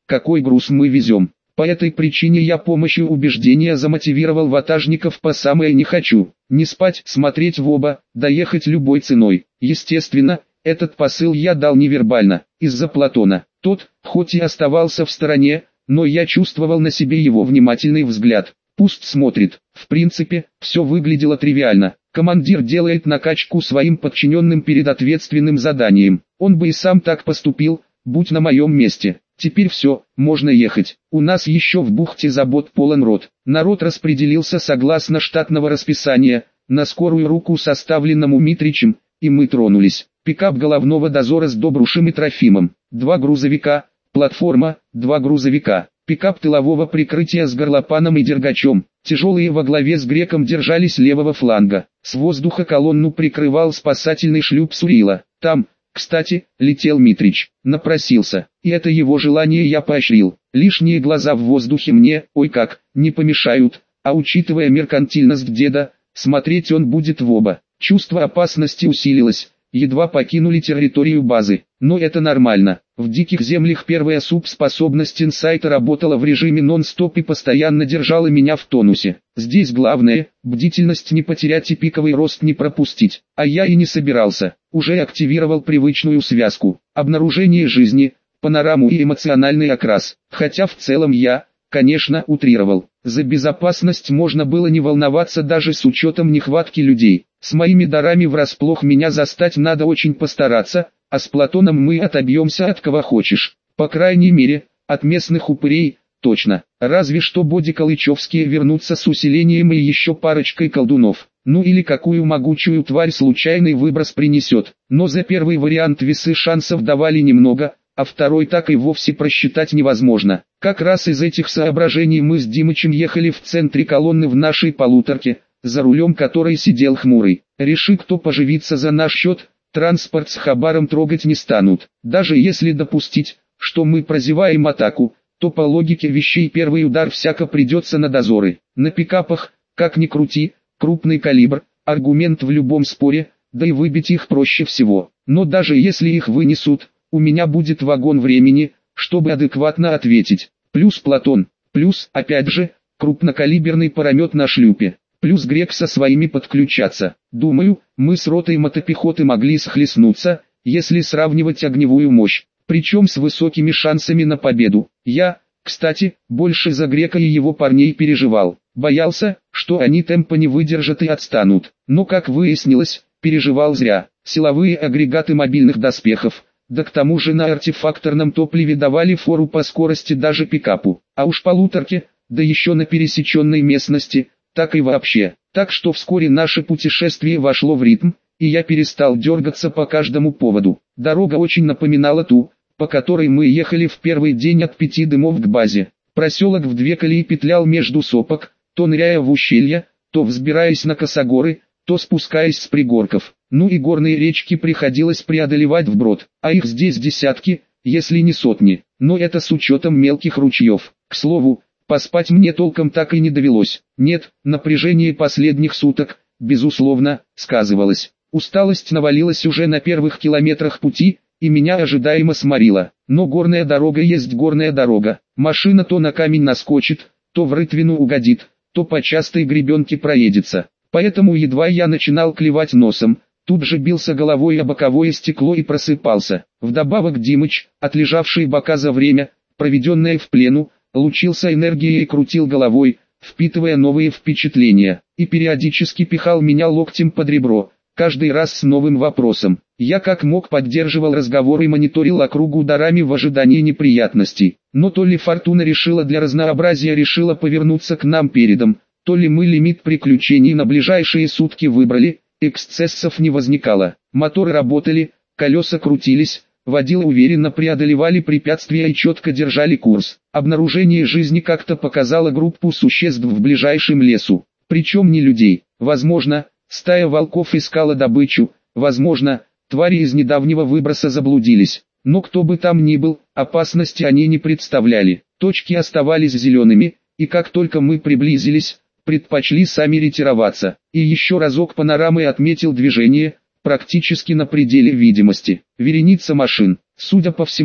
какой груз мы везем. По этой причине я помощью убеждения замотивировал ватажников по самое не хочу. Не спать, смотреть в оба, доехать любой ценой. Естественно, этот посыл я дал невербально, из-за Платона. Тот, хоть и оставался в стороне, но я чувствовал на себе его внимательный взгляд. Пусть смотрит. В принципе, все выглядело тривиально. Командир делает накачку своим подчиненным перед ответственным заданием. Он бы и сам так поступил, будь на моем месте. Теперь все, можно ехать. У нас еще в бухте забот полон рот. Народ распределился согласно штатного расписания, на скорую руку составленному Митричем, и мы тронулись. Пикап головного дозора с Добрушем и Трофимом. Два грузовика, платформа, два грузовика. Пикап тылового прикрытия с горлопаном и дергачом. Тяжелые во главе с Греком держались левого фланга. С воздуха колонну прикрывал спасательный шлюп Сурила. Там, кстати, летел Митрич. Напросился. И это его желание я поощрил. Лишние глаза в воздухе мне, ой как, не помешают. А учитывая меркантильность деда, смотреть он будет в оба. Чувство опасности усилилось. Едва покинули территорию базы. Но это нормально. В диких землях первая субспособность инсайта работала в режиме нон-стоп и постоянно держала меня в тонусе. Здесь главное, бдительность не потерять и пиковый рост не пропустить. А я и не собирался. Уже активировал привычную связку. Обнаружение жизни, панораму и эмоциональный окрас. Хотя в целом я, конечно, утрировал. За безопасность можно было не волноваться даже с учетом нехватки людей. С моими дарами врасплох меня застать надо очень постараться, а с Платоном мы отобьемся от кого хочешь. По крайней мере, от местных упырей, точно. Разве что Боди Калычевские вернутся с усилением и еще парочкой колдунов. Ну или какую могучую тварь случайный выброс принесет. Но за первый вариант весы шансов давали немного, а второй так и вовсе просчитать невозможно. Как раз из этих соображений мы с Димычем ехали в центре колонны в нашей полуторке, за рулем которой сидел Хмурый. Реши кто поживиться за наш счет, транспорт с хабаром трогать не станут. Даже если допустить, что мы прозеваем атаку, то по логике вещей первый удар всяко придется на дозоры. На пикапах, как ни крути, крупный калибр, аргумент в любом споре, да и выбить их проще всего. Но даже если их вынесут, у меня будет вагон времени, чтобы адекватно ответить. Плюс Платон, плюс, опять же, крупнокалиберный паромет на шлюпе. Плюс Грек со своими подключаться. Думаю, мы с ротой мотопехоты могли схлестнуться, если сравнивать огневую мощь, причем с высокими шансами на победу. Я, кстати, больше за Грека и его парней переживал. Боялся, что они темпа не выдержат и отстанут. Но как выяснилось, переживал зря. Силовые агрегаты мобильных доспехов, да к тому же на артефакторном топливе давали фору по скорости даже пикапу. А уж полуторке, да еще на пересеченной местности, так и вообще. Так что вскоре наше путешествие вошло в ритм, и я перестал дергаться по каждому поводу. Дорога очень напоминала ту, по которой мы ехали в первый день от Пяти Дымов к базе. Проселок в две колеи петлял между сопок, то ныряя в ущелья, то взбираясь на косогоры, то спускаясь с пригорков. Ну и горные речки приходилось преодолевать вброд, а их здесь десятки, если не сотни. Но это с учетом мелких ручьев. К слову, поспать мне толком так и не довелось. Нет, напряжение последних суток, безусловно, сказывалось. Усталость навалилась уже на первых километрах пути, и меня ожидаемо сморило. Но горная дорога есть горная дорога. Машина то на камень наскочит, то в рытвину угодит, то по частой гребенке проедется. Поэтому едва я начинал клевать носом, тут же бился головой о боковое стекло и просыпался. Вдобавок Димыч, отлежавший бока за время, проведенное в плену, лучился энергией и крутил головой, впитывая новые впечатления, и периодически пихал меня локтем под ребро, каждый раз с новым вопросом. Я как мог поддерживал разговор и мониторил округу ударами в ожидании неприятностей. Но то ли Фортуна решила для разнообразия решила повернуться к нам передом, то ли мы лимит приключений на ближайшие сутки выбрали, эксцессов не возникало. Моторы работали, колеса крутились, водилы уверенно преодолевали препятствия и четко держали курс. Обнаружение жизни как-то показало группу существ в ближайшем лесу, причем не людей. Возможно, стая волков искала добычу, возможно, твари из недавнего выброса заблудились. Но кто бы там ни был, опасности они не представляли. Точки оставались зелеными, и как только мы приблизились, предпочли сами ретироваться. И еще разок панорамой отметил движение, практически на пределе видимости. Вереница машин. Судя по всему,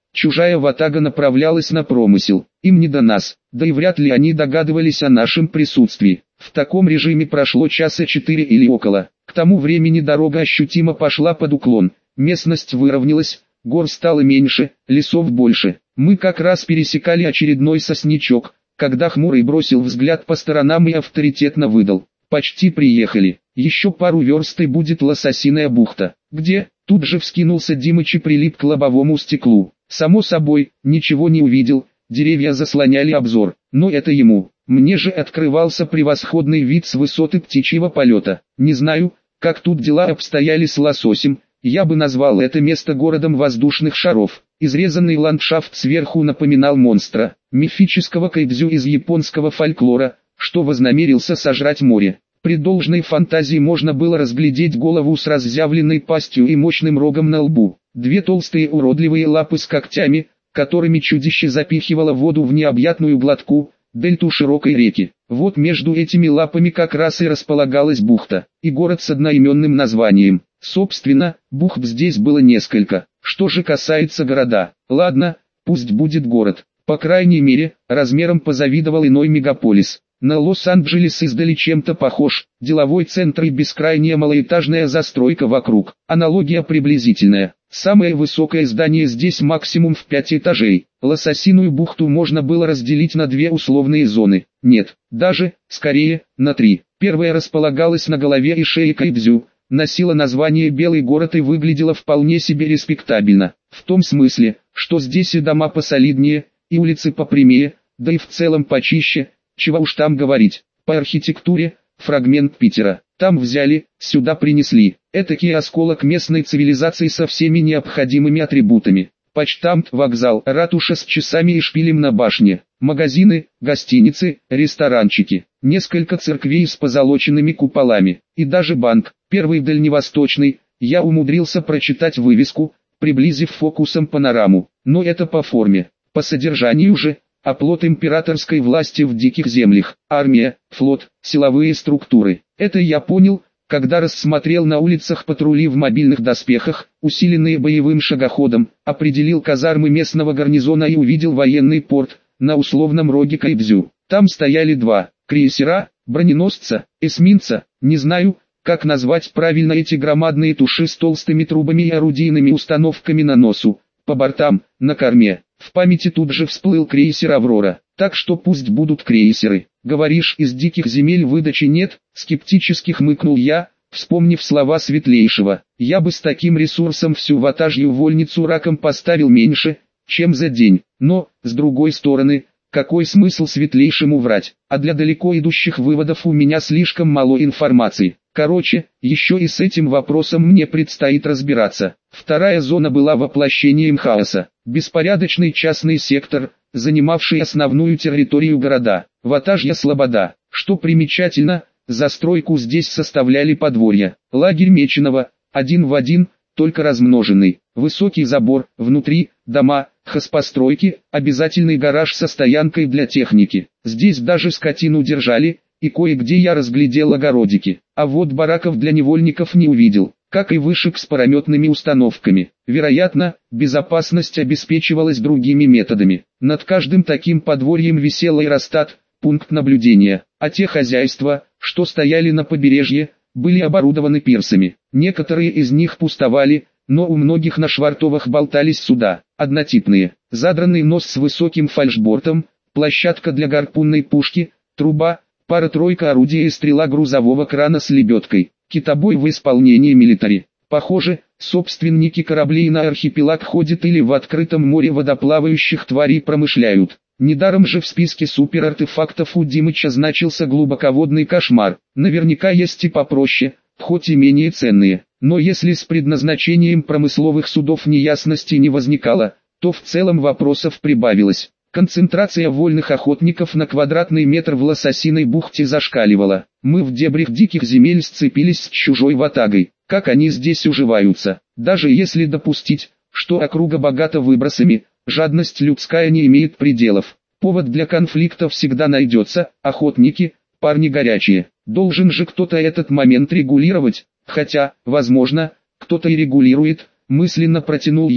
Чужая ватага направлялась на промысел, им не до нас, да и вряд ли они догадывались о нашем присутствии. В таком режиме прошло часа четыре или около. К тому времени дорога ощутимо пошла под уклон, местность выровнялась, гор стало меньше, лесов больше. Мы как раз пересекали очередной сосничок, когда Хмурый бросил взгляд по сторонам и авторитетно выдал: «Почти приехали, еще пару верст и будет Лососиная бухта». «Где?» — тут же вскинулся Димыч и прилип к лобовому стеклу. Само собой, ничего не увидел, деревья заслоняли обзор, но это ему. Мне же открывался превосходный вид с высоты птичьего полета. Не знаю, как тут дела обстояли с лососем, я бы назвал это место городом воздушных шаров. Изрезанный ландшафт сверху напоминал монстра, мифического кайдзю из японского фольклора, что вознамерился сожрать море. При должной фантазии можно было разглядеть голову с разъявленной пастью и мощным рогом на лбу, две толстые уродливые лапы с когтями, которыми чудище запихивало воду в необъятную гладку, дельту широкой реки. Вот между этими лапами как раз и располагалась бухта, и город с одноименным названием. Собственно, бухт здесь было несколько. Что же касается города, ладно, пусть будет город. По крайней мере, размером позавидовал иной мегаполис. На Лос-Анджелес издали чем-то похож, деловой центр и бескрайняя малоэтажная застройка вокруг. Аналогия приблизительная. Самое высокое здание здесь максимум в пять этажей. Лососиную бухту можно было разделить на две условные зоны. Нет, даже, скорее, на три. Первая располагалась на голове и шее Кайдзю, носила название «Белый город» и выглядела вполне себе респектабельно. В том смысле, что здесь и дома посолиднее, и улицы попрямее, да и в целом почище. Чего уж там говорить, по архитектуре, фрагмент Питера. Там взяли, сюда принесли. Этакий осколок местной цивилизации со всеми необходимыми атрибутами. Почтамт, вокзал, ратуша с часами и шпилем на башне, магазины, гостиницы, ресторанчики, несколько церквей с позолоченными куполами, и даже банк, первый дальневосточный. Я умудрился прочитать вывеску, приблизив фокусом панораму, но это по форме, по содержанию же. Оплот императорской власти в диких землях, армия, флот, силовые структуры. Это я понял, когда рассмотрел на улицах патрули в мобильных доспехах, усиленные боевым шагоходом, определил казармы местного гарнизона и увидел военный порт, на условном роге Кайдзю. Там стояли два крейсера, броненосца, эсминца, не знаю, как назвать правильно эти громадные туши с толстыми трубами и орудийными установками на носу, по бортам, на корме. В памяти тут же всплыл крейсер «Аврора», так что пусть будут крейсеры. Говоришь, из диких земель выдачи нет, скептически хмыкнул я, вспомнив слова Светлейшего. Я бы с таким ресурсом всю ватажью вольницу раком поставил меньше, чем за день. Но, с другой стороны, какой смысл Светлейшему врать, а для далеко идущих выводов у меня слишком мало информации. Короче, еще и с этим вопросом мне предстоит разбираться. Вторая зона была воплощением хаоса. Беспорядочный частный сектор, занимавший основную территорию города. Ватажья Слобода. Что примечательно, застройку здесь составляли подворья. Лагерь Меченого, один в один, только размноженный. Высокий забор, внутри, дома, хозпостройки, обязательный гараж со стоянкой для техники. Здесь даже скотину держали, и кое-где я разглядел огородики. А вот бараков для невольников не увидел, как и вышек с парометными установками. Вероятно, безопасность обеспечивалась другими методами. Над каждым таким подворьем висел аэростат, пункт наблюдения, а те хозяйства, что стояли на побережье, были оборудованы пирсами. Некоторые из них пустовали, но у многих на швартовых болтались суда, однотипные. Задранный нос с высоким фальшбортом, площадка для гарпунной пушки, труба, пара-тройка орудия и стрела грузового крана с лебедкой. Китобой в исполнении милитари. Похоже, собственники кораблей на архипелаг ходят или в открытом море водоплавающих тварей промышляют. Недаром же в списке суперартефактов у Димыча значился глубоководный кошмар. Наверняка есть и попроще, хоть и менее ценные. Но если с предназначением промысловых судов неясности не возникало, то в целом вопросов прибавилось. Концентрация вольных охотников на квадратный метр в Лососиной бухте зашкаливала. Мы в дебрях диких земель сцепились с чужой ватагой. Как они здесь уживаются? Даже если допустить, что округа богата выбросами, жадность людская не имеет пределов. Повод для конфликта всегда найдется. Охотники, парни горячие. Должен же кто-то этот момент регулировать. Хотя, возможно, кто-то и регулирует, мысленно протянул я,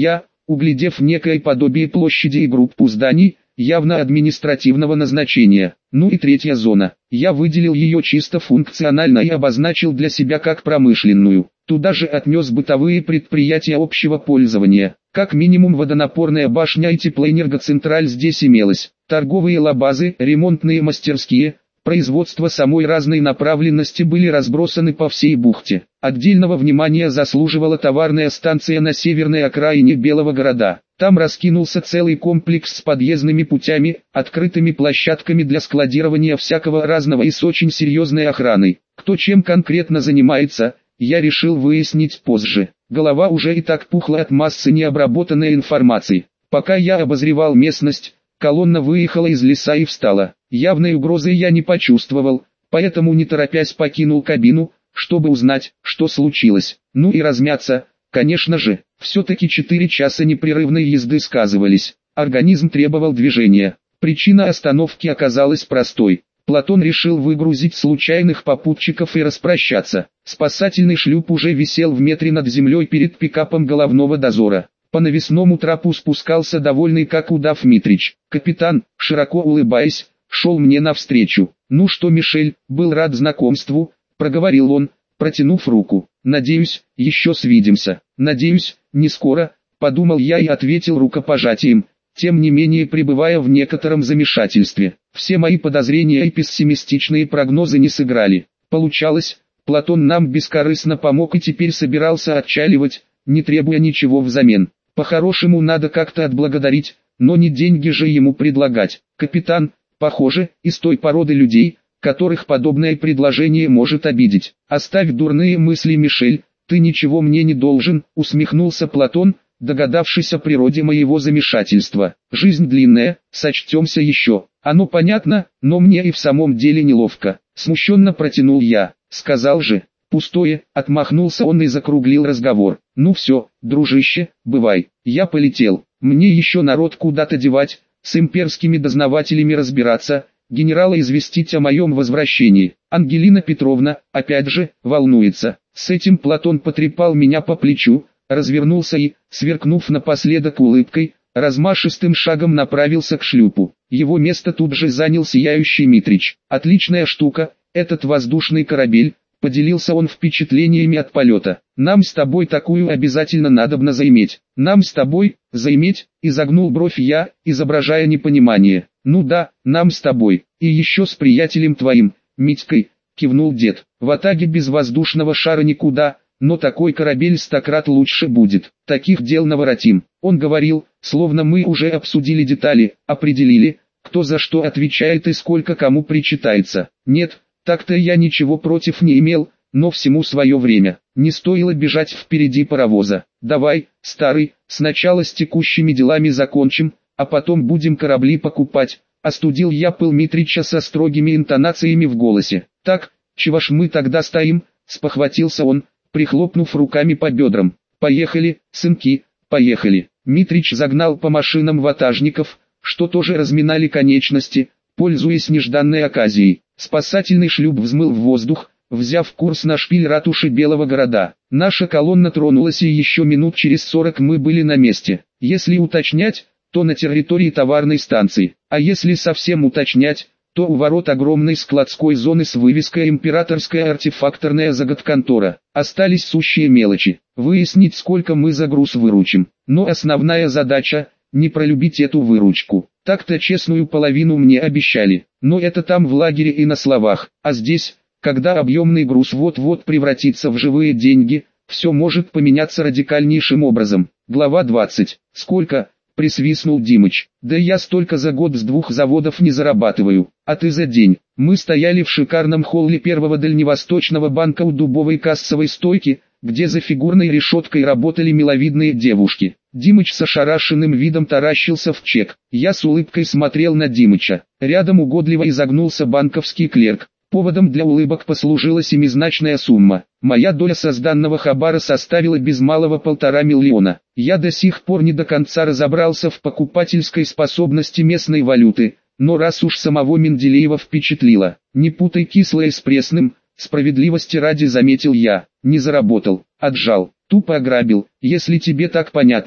углядев некое подобие площади и группу зданий, явно административного назначения. Ну и третья зона. Я выделил ее чисто функционально и обозначил для себя как промышленную. Туда же отнес бытовые предприятия общего пользования. Как минимум водонапорная башня и теплоэнергоцентраль здесь имелась. Торговые лабазы, ремонтные мастерские, производство самой разной направленности были разбросаны по всей бухте. Отдельного внимания заслуживала товарная станция на северной окраине Белого города. Там раскинулся целый комплекс с подъездными путями, открытыми площадками для складирования всякого разного и с очень серьезной охраной. Кто чем конкретно занимается, я решил выяснить позже. Голова уже и так пухла от массы необработанной информации. Пока я обозревал местность, колонна выехала из леса и встала. Явной угрозы я не почувствовал, поэтому не торопясь покинул кабину, чтобы узнать, что случилось. Ну и размяться, конечно же. Все-таки четыре часа непрерывной езды сказывались. Организм требовал движения. Причина остановки оказалась простой. Платон решил выгрузить случайных попутчиков и распрощаться. Спасательный шлюп уже висел в метре над землей перед пикапом головного дозора. По навесному трапу спускался довольный как удав Митрич. Капитан, широко улыбаясь, шел мне навстречу. «Ну что, Мишель, был рад знакомству», — проговорил он, протянув руку. «Надеюсь, еще свидимся». «Надеюсь, не скоро», — подумал я и ответил рукопожатием, тем не менее пребывая в некотором замешательстве. Все мои подозрения и пессимистичные прогнозы не сыграли. Получалось, Платон нам бескорыстно помог и теперь собирался отчаливать, не требуя ничего взамен. По-хорошему надо как-то отблагодарить, но не деньги же ему предлагать. Капитан, похоже, из той породы людей, которых подобное предложение может обидеть. «Оставь дурные мысли, Мишель, ты ничего мне не должен», — усмехнулся Платон, догадавшись о природе моего замешательства. «Жизнь длинная, сочтемся еще». «Оно понятно, но мне и в самом деле неловко», — смущенно протянул я. «Сказал же». «Пустое», — отмахнулся он и закруглил разговор. «Ну все, дружище, бывай, я полетел. Мне еще народ куда-то девать, с имперскими дознавателями разбираться, генерала известить о моем возвращении. Ангелина Петровна, опять же, волнуется». С этим Платон потрепал меня по плечу, развернулся и, сверкнув напоследок улыбкой, размашистым шагом направился к шлюпу. Его место тут же занял сияющий Митрич. «Отличная штука, этот воздушный корабель», — поделился он впечатлениями от полета. «Нам с тобой такую обязательно надобно заиметь». «Нам с тобой, заиметь», — изогнул бровь я, изображая непонимание. «Ну да, нам с тобой, и еще с приятелем твоим, Митькой», — кивнул дед. «В атаге без воздушного шара никуда, но такой корабель стократ лучше будет. Таких дел наворотим». Он говорил, словно мы уже обсудили детали, определили, кто за что отвечает и сколько кому причитается. Нет, так-то я ничего против не имел, но всему свое время. Не стоило бежать впереди паровоза. «Давай, старый, сначала с текущими делами закончим, а потом будем корабли покупать», — остудил я пыл Митрича со строгими интонациями в голосе. «Так, чего ж мы тогда стоим?» — спохватился он, прихлопнув руками по бедрам. «Поехали, сынки, поехали». Митрич загнал по машинам ватажников, что тоже разминали конечности, пользуясь нежданной оказией. Спасательный шлюп взмыл в воздух, взяв курс на шпиль ратуши Белого города. Наша колонна тронулась, и еще минут через сорок мы были на месте. Если уточнять, то на территории товарной станции, а если совсем уточнять, то у ворот огромной складской зоны с вывеской «Императорская артефакторная заготконтора». Остались сущие мелочи, выяснить, сколько мы за груз выручим. Но основная задача – не пролюбить эту выручку. Так-то честную половину мне обещали, но это там в лагере и на словах, а здесь, когда объемный груз вот-вот превратится в живые деньги, все может поменяться радикальнейшим образом. Глава двадцать. «Сколько?» — присвистнул Димыч. «Да я столько за год с двух заводов не зарабатываю, а ты за день». Мы стояли в шикарном холле первого дальневосточного банка у дубовой кассовой стойки, где за фигурной решеткой работали миловидные девушки. Димыч с ошарашенным видом таращился в чек. Я с улыбкой смотрел на Димыча. Рядом угодливо изогнулся банковский клерк. Поводом для улыбок послужила семизначная сумма. Моя доля со сданного хабара составила без малого полтора миллиона. Я до сих пор не до конца разобрался в покупательской способности местной валюты, но раз уж самого Менделеева впечатлило, не путай кислое с пресным, справедливости ради заметил я, не заработал, отжал, тупо ограбил, если тебе так понятнее.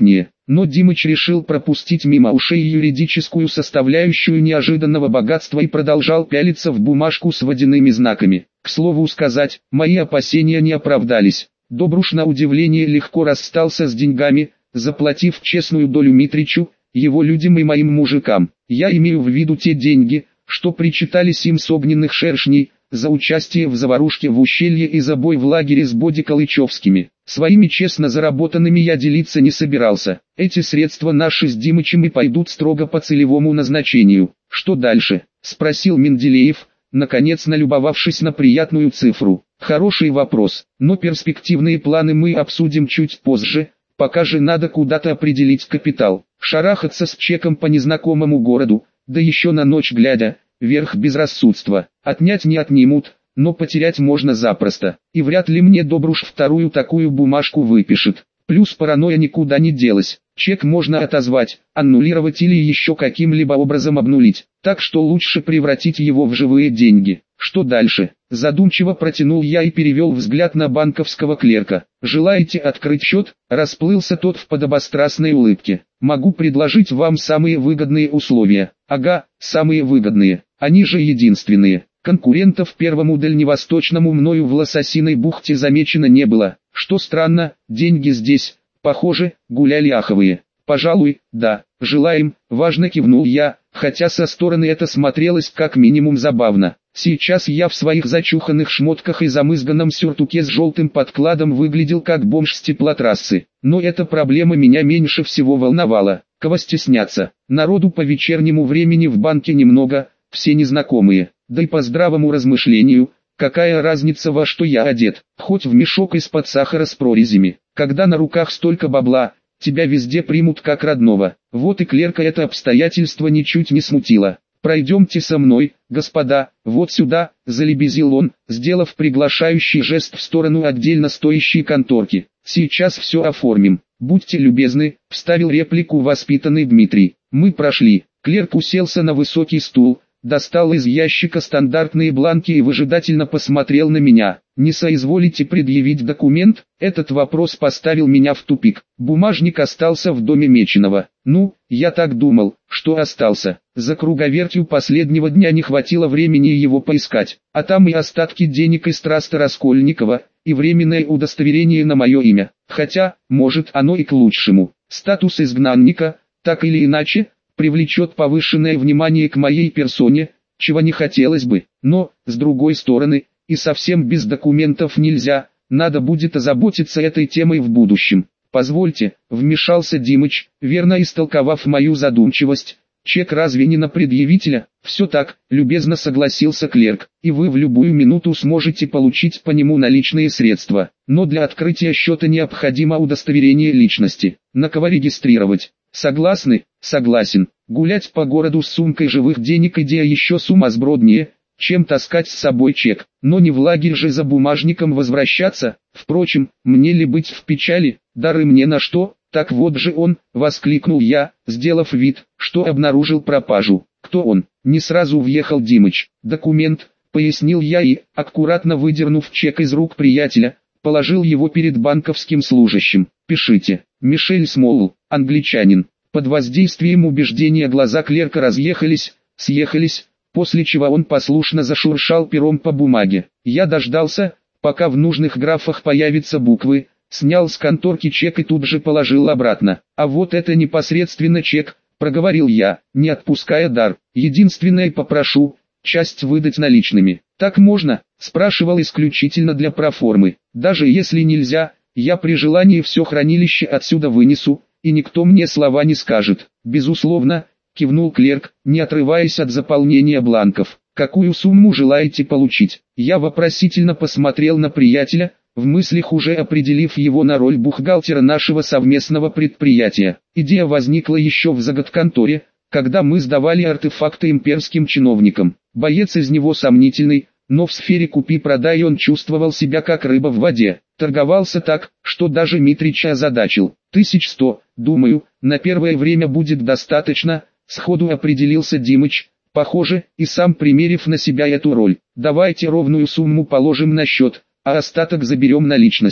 Но Димыч решил пропустить мимо ушей юридическую составляющую неожиданного богатства и продолжал пялиться в бумажку с водяными знаками. К слову сказать, мои опасения не оправдались. Добруш на удивление легко расстался с деньгами, заплатив честную долю Митричу, его людям и моим мужикам. Я имею в виду те деньги, что причитались им с огненных шершней, за участие в заварушке в ущелье и за бой в лагере с Боди-Калычевскими. Своими честно заработанными я делиться не собирался. Эти средства наши с Димычем и пойдут строго по целевому назначению. Что дальше? Спросил Менделеев, наконец налюбовавшись на приятную цифру. Хороший вопрос, но перспективные планы мы обсудим чуть позже, пока же надо куда-то определить капитал. Шарахаться с чеком по незнакомому городу, да еще на ночь глядя, верх безрассудства. Отнять не отнимут, но потерять можно запросто. И вряд ли мне Добруш вторую такую бумажку выпишет. Плюс паранойя никуда не делась. Чек можно отозвать, аннулировать или еще каким-либо образом обнулить. Так что лучше превратить его в живые деньги. Что дальше? Задумчиво протянул я и перевел взгляд на банковского клерка. Желаете открыть счет? Расплылся тот в подобострастной улыбке. Могу предложить вам самые выгодные условия. Ага, самые выгодные. Они же единственные. Конкурентов первому дальневосточному мною в Лососиной бухте замечено не было. Что странно, деньги здесь, похоже, гуляли аховые. Пожалуй, да, желаем, важно кивнул я, хотя со стороны это смотрелось как минимум забавно. Сейчас я в своих зачуханных шмотках и замызганном сюртуке с желтым подкладом выглядел как бомж с теплотрассы. Но эта проблема меня меньше всего волновала. Кого стесняться? Народу по вечернему времени в банке немного, все незнакомые. Да и по здравому размышлению, какая разница во что я одет, хоть в мешок из-под сахара с прорезями. Когда на руках столько бабла, тебя везде примут как родного. Вот и клерка это обстоятельство ничуть не смутило. «Пройдемте со мной, господа, вот сюда», — залебезил он, сделав приглашающий жест в сторону отдельно стоящей конторки. «Сейчас все оформим. Будьте любезны», — вставил реплику воспитанный Дмитрий. Мы прошли. Клерк уселся на высокий стул, достал из ящика стандартные бланки и выжидательно посмотрел на меня. «Не соизволите предъявить документ?» Этот вопрос поставил меня в тупик. Бумажник остался в доме Меченого. Ну, я так думал, что остался. За круговертью последнего дня не хватило времени его поискать. А там и остатки денег из траста Раскольникова, и временное удостоверение на мое имя. Хотя, может, оно и к лучшему. Статус изгнанника, так или иначе, привлечет повышенное внимание к моей персоне, чего не хотелось бы. Но, с другой стороны, и совсем без документов нельзя, надо будет озаботиться этой темой в будущем. «Позвольте», — вмешался Димыч, верно истолковав мою задумчивость, «чек разве не на предъявителя?» «Все так», — любезно согласился клерк, «и вы в любую минуту сможете получить по нему наличные средства. Но для открытия счета необходимо удостоверение личности. На кого регистрировать?» «Согласны?» «Согласен. Гулять по городу с сумкой живых денег идея еще сумасброднее, чем таскать с собой чек. Но не в лагерь же за бумажником возвращаться. Впрочем, мне ли быть в печали, дары мне на что?» «Так вот же он», — воскликнул я, сделав вид, что обнаружил пропажу. «Кто он?» Не сразу въехал Димыч. «Документ», — пояснил я и, аккуратно выдернув чек из рук приятеля, положил его перед банковским служащим. «Пишите. Мишель Смолл, англичанин». Под воздействием убеждения глаза клерка разъехались, съехались, после чего он послушно зашуршал пером по бумаге. Я дождался, пока в нужных графах появятся буквы, снял с конторки чек и тут же положил обратно. «А вот это непосредственно чек», — проговорил я, не отпуская дар. «Единственное попрошу, часть выдать наличными». «Так можно?» — спрашивал исключительно для проформы. «Даже если нельзя, я при желании все хранилище отсюда вынесу, и никто мне слова не скажет». «Безусловно», — кивнул клерк, не отрываясь от заполнения бланков. «Какую сумму желаете получить?» Я вопросительно посмотрел на приятеля, в мыслях уже определив его на роль бухгалтера нашего совместного предприятия. Идея возникла еще в заготконторе, когда мы сдавали артефакты имперским чиновникам. Боец из него сомнительный, но в сфере купи-продай он чувствовал себя как рыба в воде. Торговался так, что даже Митрича озадачил. «Тысяч сто, думаю, на первое время будет достаточно», — сходу определился Димыч, похоже, и сам примерив на себя эту роль. «Давайте ровную сумму положим на счет, а остаток заберем наличностью».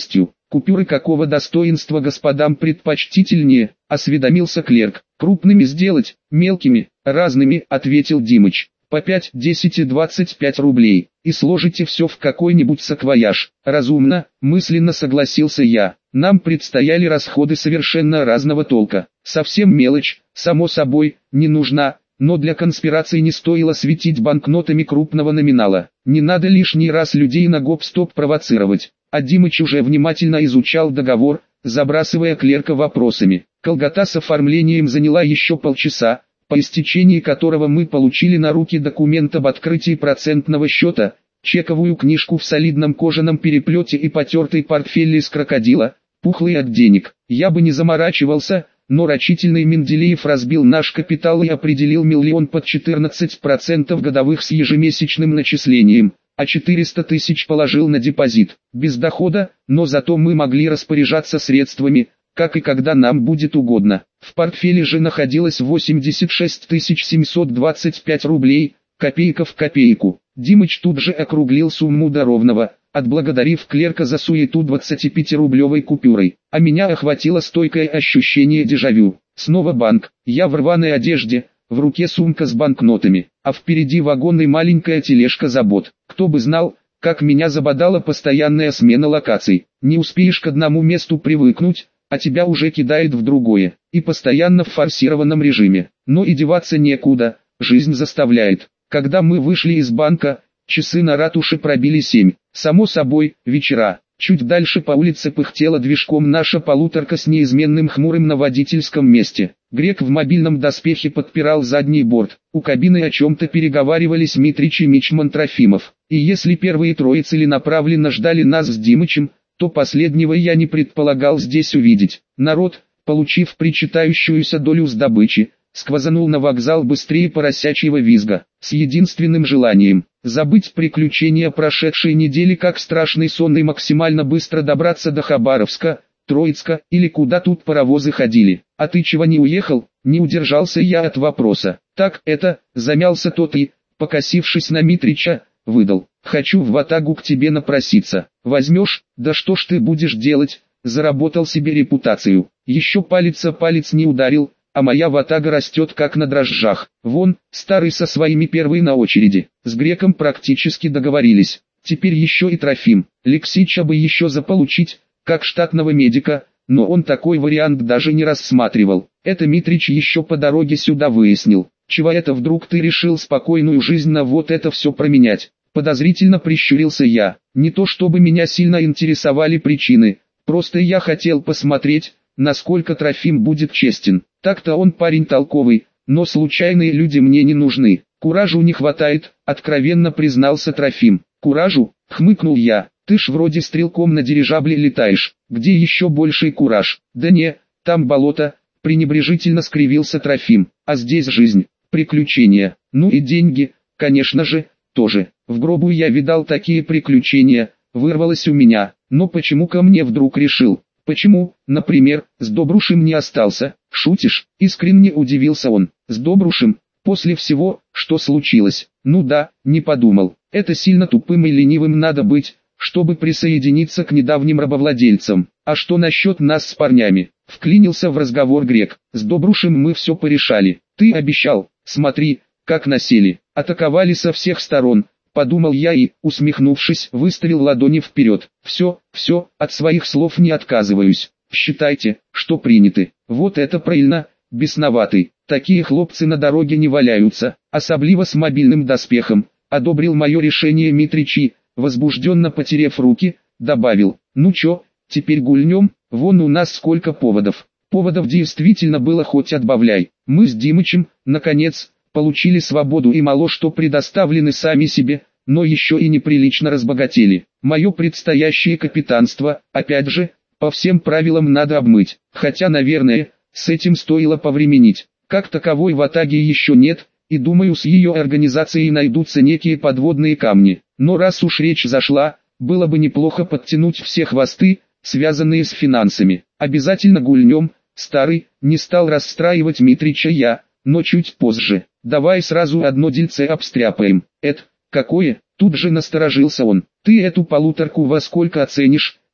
Купюры какого достоинства господам предпочтительнее, осведомился клерк. Крупными сделать, мелкими, разными, ответил Димыч. По пять, десять и двадцать пять рублей, и сложите все в какой-нибудь саквояж. Разумно, мысленно согласился я. Нам предстояли расходы совершенно разного толка. Совсем мелочь, само собой, не нужна, но для конспирации не стоило светить банкнотами крупного номинала. Не надо лишний раз людей на гоп-стоп провоцировать. А Димыч уже внимательно изучал договор, забрасывая клерка вопросами. Колгота с оформлением заняла еще полчаса, по истечении которого мы получили на руки документ об открытии процентного счета, чековую книжку в солидном кожаном переплете и потертый портфель из крокодила, пухлый от денег. Я бы не заморачивался, но рачительный Менделеев разбил наш капитал и определил миллион под четырнадцать процентов годовых с ежемесячным начислением, а четыреста тысяч положил на депозит. Без дохода, но зато мы могли распоряжаться средствами, как и когда нам будет угодно. В портфеле же находилось восемьдесят шесть тысяч семьсот двадцать пять рублей, копейка в копейку. Димыч тут же округлил сумму до ровного, отблагодарив клерка за суету двадцатипятирублевой купюрой. А меня охватило стойкое ощущение дежавю. Снова банк, я в рваной одежде, в руке сумка с банкнотами, а впереди вагон и маленькая тележка забот. Кто бы знал, как меня забодала постоянная смена локаций. Не успеешь к одному месту привыкнуть, а тебя уже кидает в другое, и постоянно в форсированном режиме. Но и деваться некуда, жизнь заставляет. Когда мы вышли из банка, часы на ратуше пробили семь. Само собой, вечера. Чуть дальше по улице пыхтела движком наша полуторка с неизменным хмурым на водительском месте. Грек в мобильном доспехе подпирал задний борт. У кабины о чем-то переговаривались Митрич и Мичман Трофимов. И если первые трое целенаправленно ждали нас с Димычем, то последнего я не предполагал здесь увидеть. Народ, получив причитающуюся долю с добычи, сквозанул на вокзал быстрее поросячьего визга, с единственным желанием – забыть приключения прошедшей недели как страшный сон и максимально быстро добраться до Хабаровска, Троицка или куда тут паровозы ходили. «А ты чего не уехал?» – не удержался я от вопроса. «Так это», – замялся тот и, покосившись на Митрича, выдал: «Хочу в ватагу к тебе напроситься. Возьмешь? Да что ж ты будешь делать?» Заработал себе репутацию. Еще палец о палец не ударил, а моя ватага растет как на дрожжах. Вон, старый со своими первый на очереди. С Греком практически договорились. Теперь еще и Трофим. Лексича бы еще заполучить, как штатного медика, но он такой вариант даже не рассматривал. Это Митрич еще по дороге сюда выяснил. Чего это вдруг ты решил спокойную жизнь на вот это все променять? Подозрительно прищурился я. Не то чтобы меня сильно интересовали причины, просто я хотел посмотреть, насколько Трофим будет честен. Так-то он парень толковый, но случайные люди мне не нужны. Куражу не хватает, откровенно признался Трофим. Куражу? Хмыкнул я. Ты ж вроде стрелком на дирижабле летаешь. Где еще больший кураж? Да не, там болото, пренебрежительно скривился Трофим. А здесь жизнь, приключения, ну и деньги, конечно же, тоже. В гробу я видал такие приключения, вырвалось у меня. Но почему ко мне вдруг решил? Почему, например, с Добрушем не остался? Шутишь? Искренне удивился он. С Добрушем? После всего, что случилось? Ну да, не подумал. Это сильно тупым и ленивым надо быть, чтобы присоединиться к недавним рабовладельцам. А что насчет нас с парнями? Вклинился в разговор Грек. С Добрушем мы все порешали. Ты обещал. Смотри, как насели. Атаковали со всех сторон. Подумал я и, усмехнувшись, выставил ладони вперед. Все, все, от своих слов не отказываюсь. Считайте, что приняты. Вот это правильно, бесноватый. Такие хлопцы на дороге не валяются, особливо с мобильным доспехом. Одобрил мое решение Митричи, возбужденно потеряв руки, добавил: ну чё, теперь гульнем, вон у нас сколько поводов. Поводов действительно было хоть отбавляй. Мы с Димычем, наконец, получили свободу и мало что предоставлены сами себе, но еще и неприлично разбогатели. Мое предстоящее капитанство, опять же, по всем правилам надо обмыть, хотя, наверное, с этим стоило повременить. Как таковой ватаги еще нет, и думаю, с ее организацией найдутся некие подводные камни. Но раз уж речь зашла, было бы неплохо подтянуть все хвосты, связанные с финансами. Обязательно гульнем, старый, не стал расстраивать Митрича я, но чуть позже. Давай сразу одно дельце обстряпаем. Это, какое? Тут же насторожился он. Ты эту полуторку во сколько оценишь?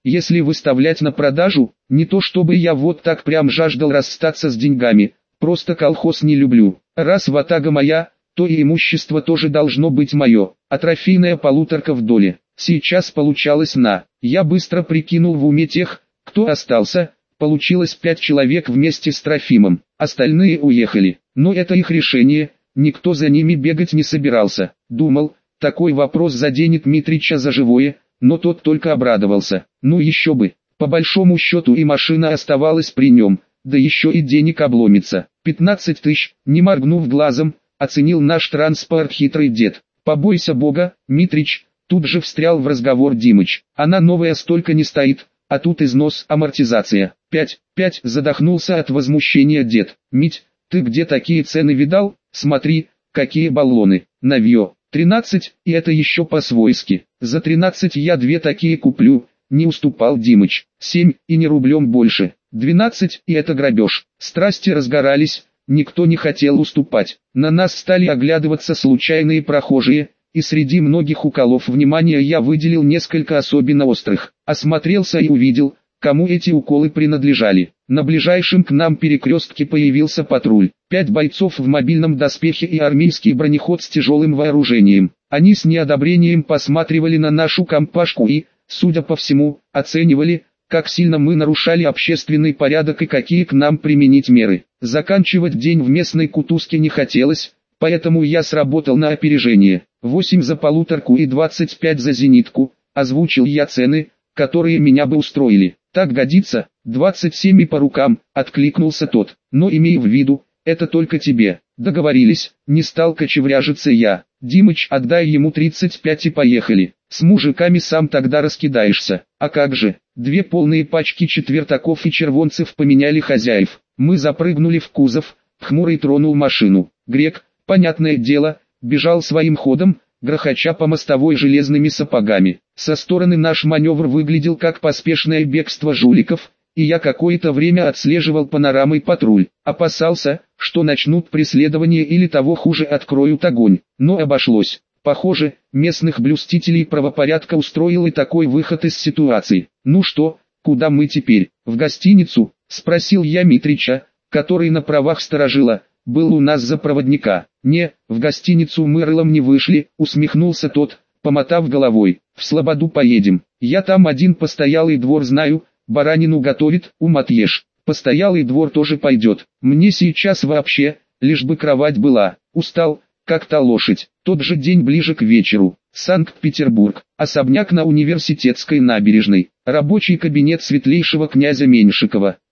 если выставлять на продажу, не то чтобы я вот так прям жаждал расстаться с деньгами, просто колхоз не люблю. Раз ватага моя, то и имущество тоже должно быть мое, а трофейная полуторка в доле. Сейчас получалось на. Я быстро прикинул в уме тех, кто остался, получилось пять человек вместе с Трофимом, остальные уехали, но это их решение, никто за ними бегать не собирался. Думал, такой вопрос заденет Митрича за живое, но тот только обрадовался. Ну еще бы, по большому счету и машина оставалась при нем, да еще и денег обломится. пятнадцать тысяч, не моргнув глазом, оценил наш транспорт хитрый дед. Побойся бога, Митрич, тут же встрял в разговор Димыч. Она новая столько не стоит, а тут износ, амортизация. Пять, пять, задохнулся от возмущения дед. Мить, ты где такие цены видал? Смотри, какие баллоны. Навье. тринадцать, и это еще по-свойски. За тринадцать я две такие куплю, не уступал Димыч. семь, и не рублем больше. двенадцать, и это грабеж. Страсти разгорались, никто не хотел уступать. На нас стали оглядываться случайные прохожие, и среди многих уколов внимания я выделил несколько особенно острых. Осмотрелся и увидел, кому эти уколы принадлежали. На ближайшем к нам перекрестке появился патруль. Пять бойцов в мобильном доспехе и армейский бронеход с тяжелым вооружением. Они с неодобрением посматривали на нашу компашку и, судя по всему, оценивали, как сильно мы нарушали общественный порядок и какие к нам применить меры. Заканчивать день в местной кутузке не хотелось, поэтому я сработал на опережение. восемь за полуторку и двадцать пять за зенитку, озвучил я цены, которые меня бы устроили. Так годится, двадцать семь и по рукам, откликнулся тот. Но имей в виду, это только тебе. Договорились, не стал кочевряжиться я. Димыч, отдай ему тридцать пять и поехали. С мужиками сам тогда раскидаешься. А как же, две полные пачки четвертаков и червонцев поменяли хозяев. Мы запрыгнули в кузов, Хмурый тронул машину. Грек, понятное дело, бежал своим ходом, грохоча по мостовой железными сапогами. Со стороны наш маневр выглядел как поспешное бегство жуликов, и я какое-то время отслеживал панорамой патруль. Опасался, что начнут преследование или того хуже откроют огонь, но обошлось. Похоже, местных блюстителей правопорядка устроил и такой выход из ситуации. «Ну что, куда мы теперь? В гостиницу?» – спросил я Митрича, который на правах сторожила, был у нас за проводника. «Не, в гостиницу мы рылом не вышли», – усмехнулся тот, помотав головой. «В Слободу поедем. Я там один постоялый двор знаю, баранину готовит, ум отъешь. Постоялый двор тоже пойдет. Мне сейчас вообще, лишь бы кровать была. Устал, как та лошадь». Тот же день ближе к вечеру. Санкт-Петербург. Особняк на Университетской набережной. Рабочий кабинет светлейшего князя Меньшикова.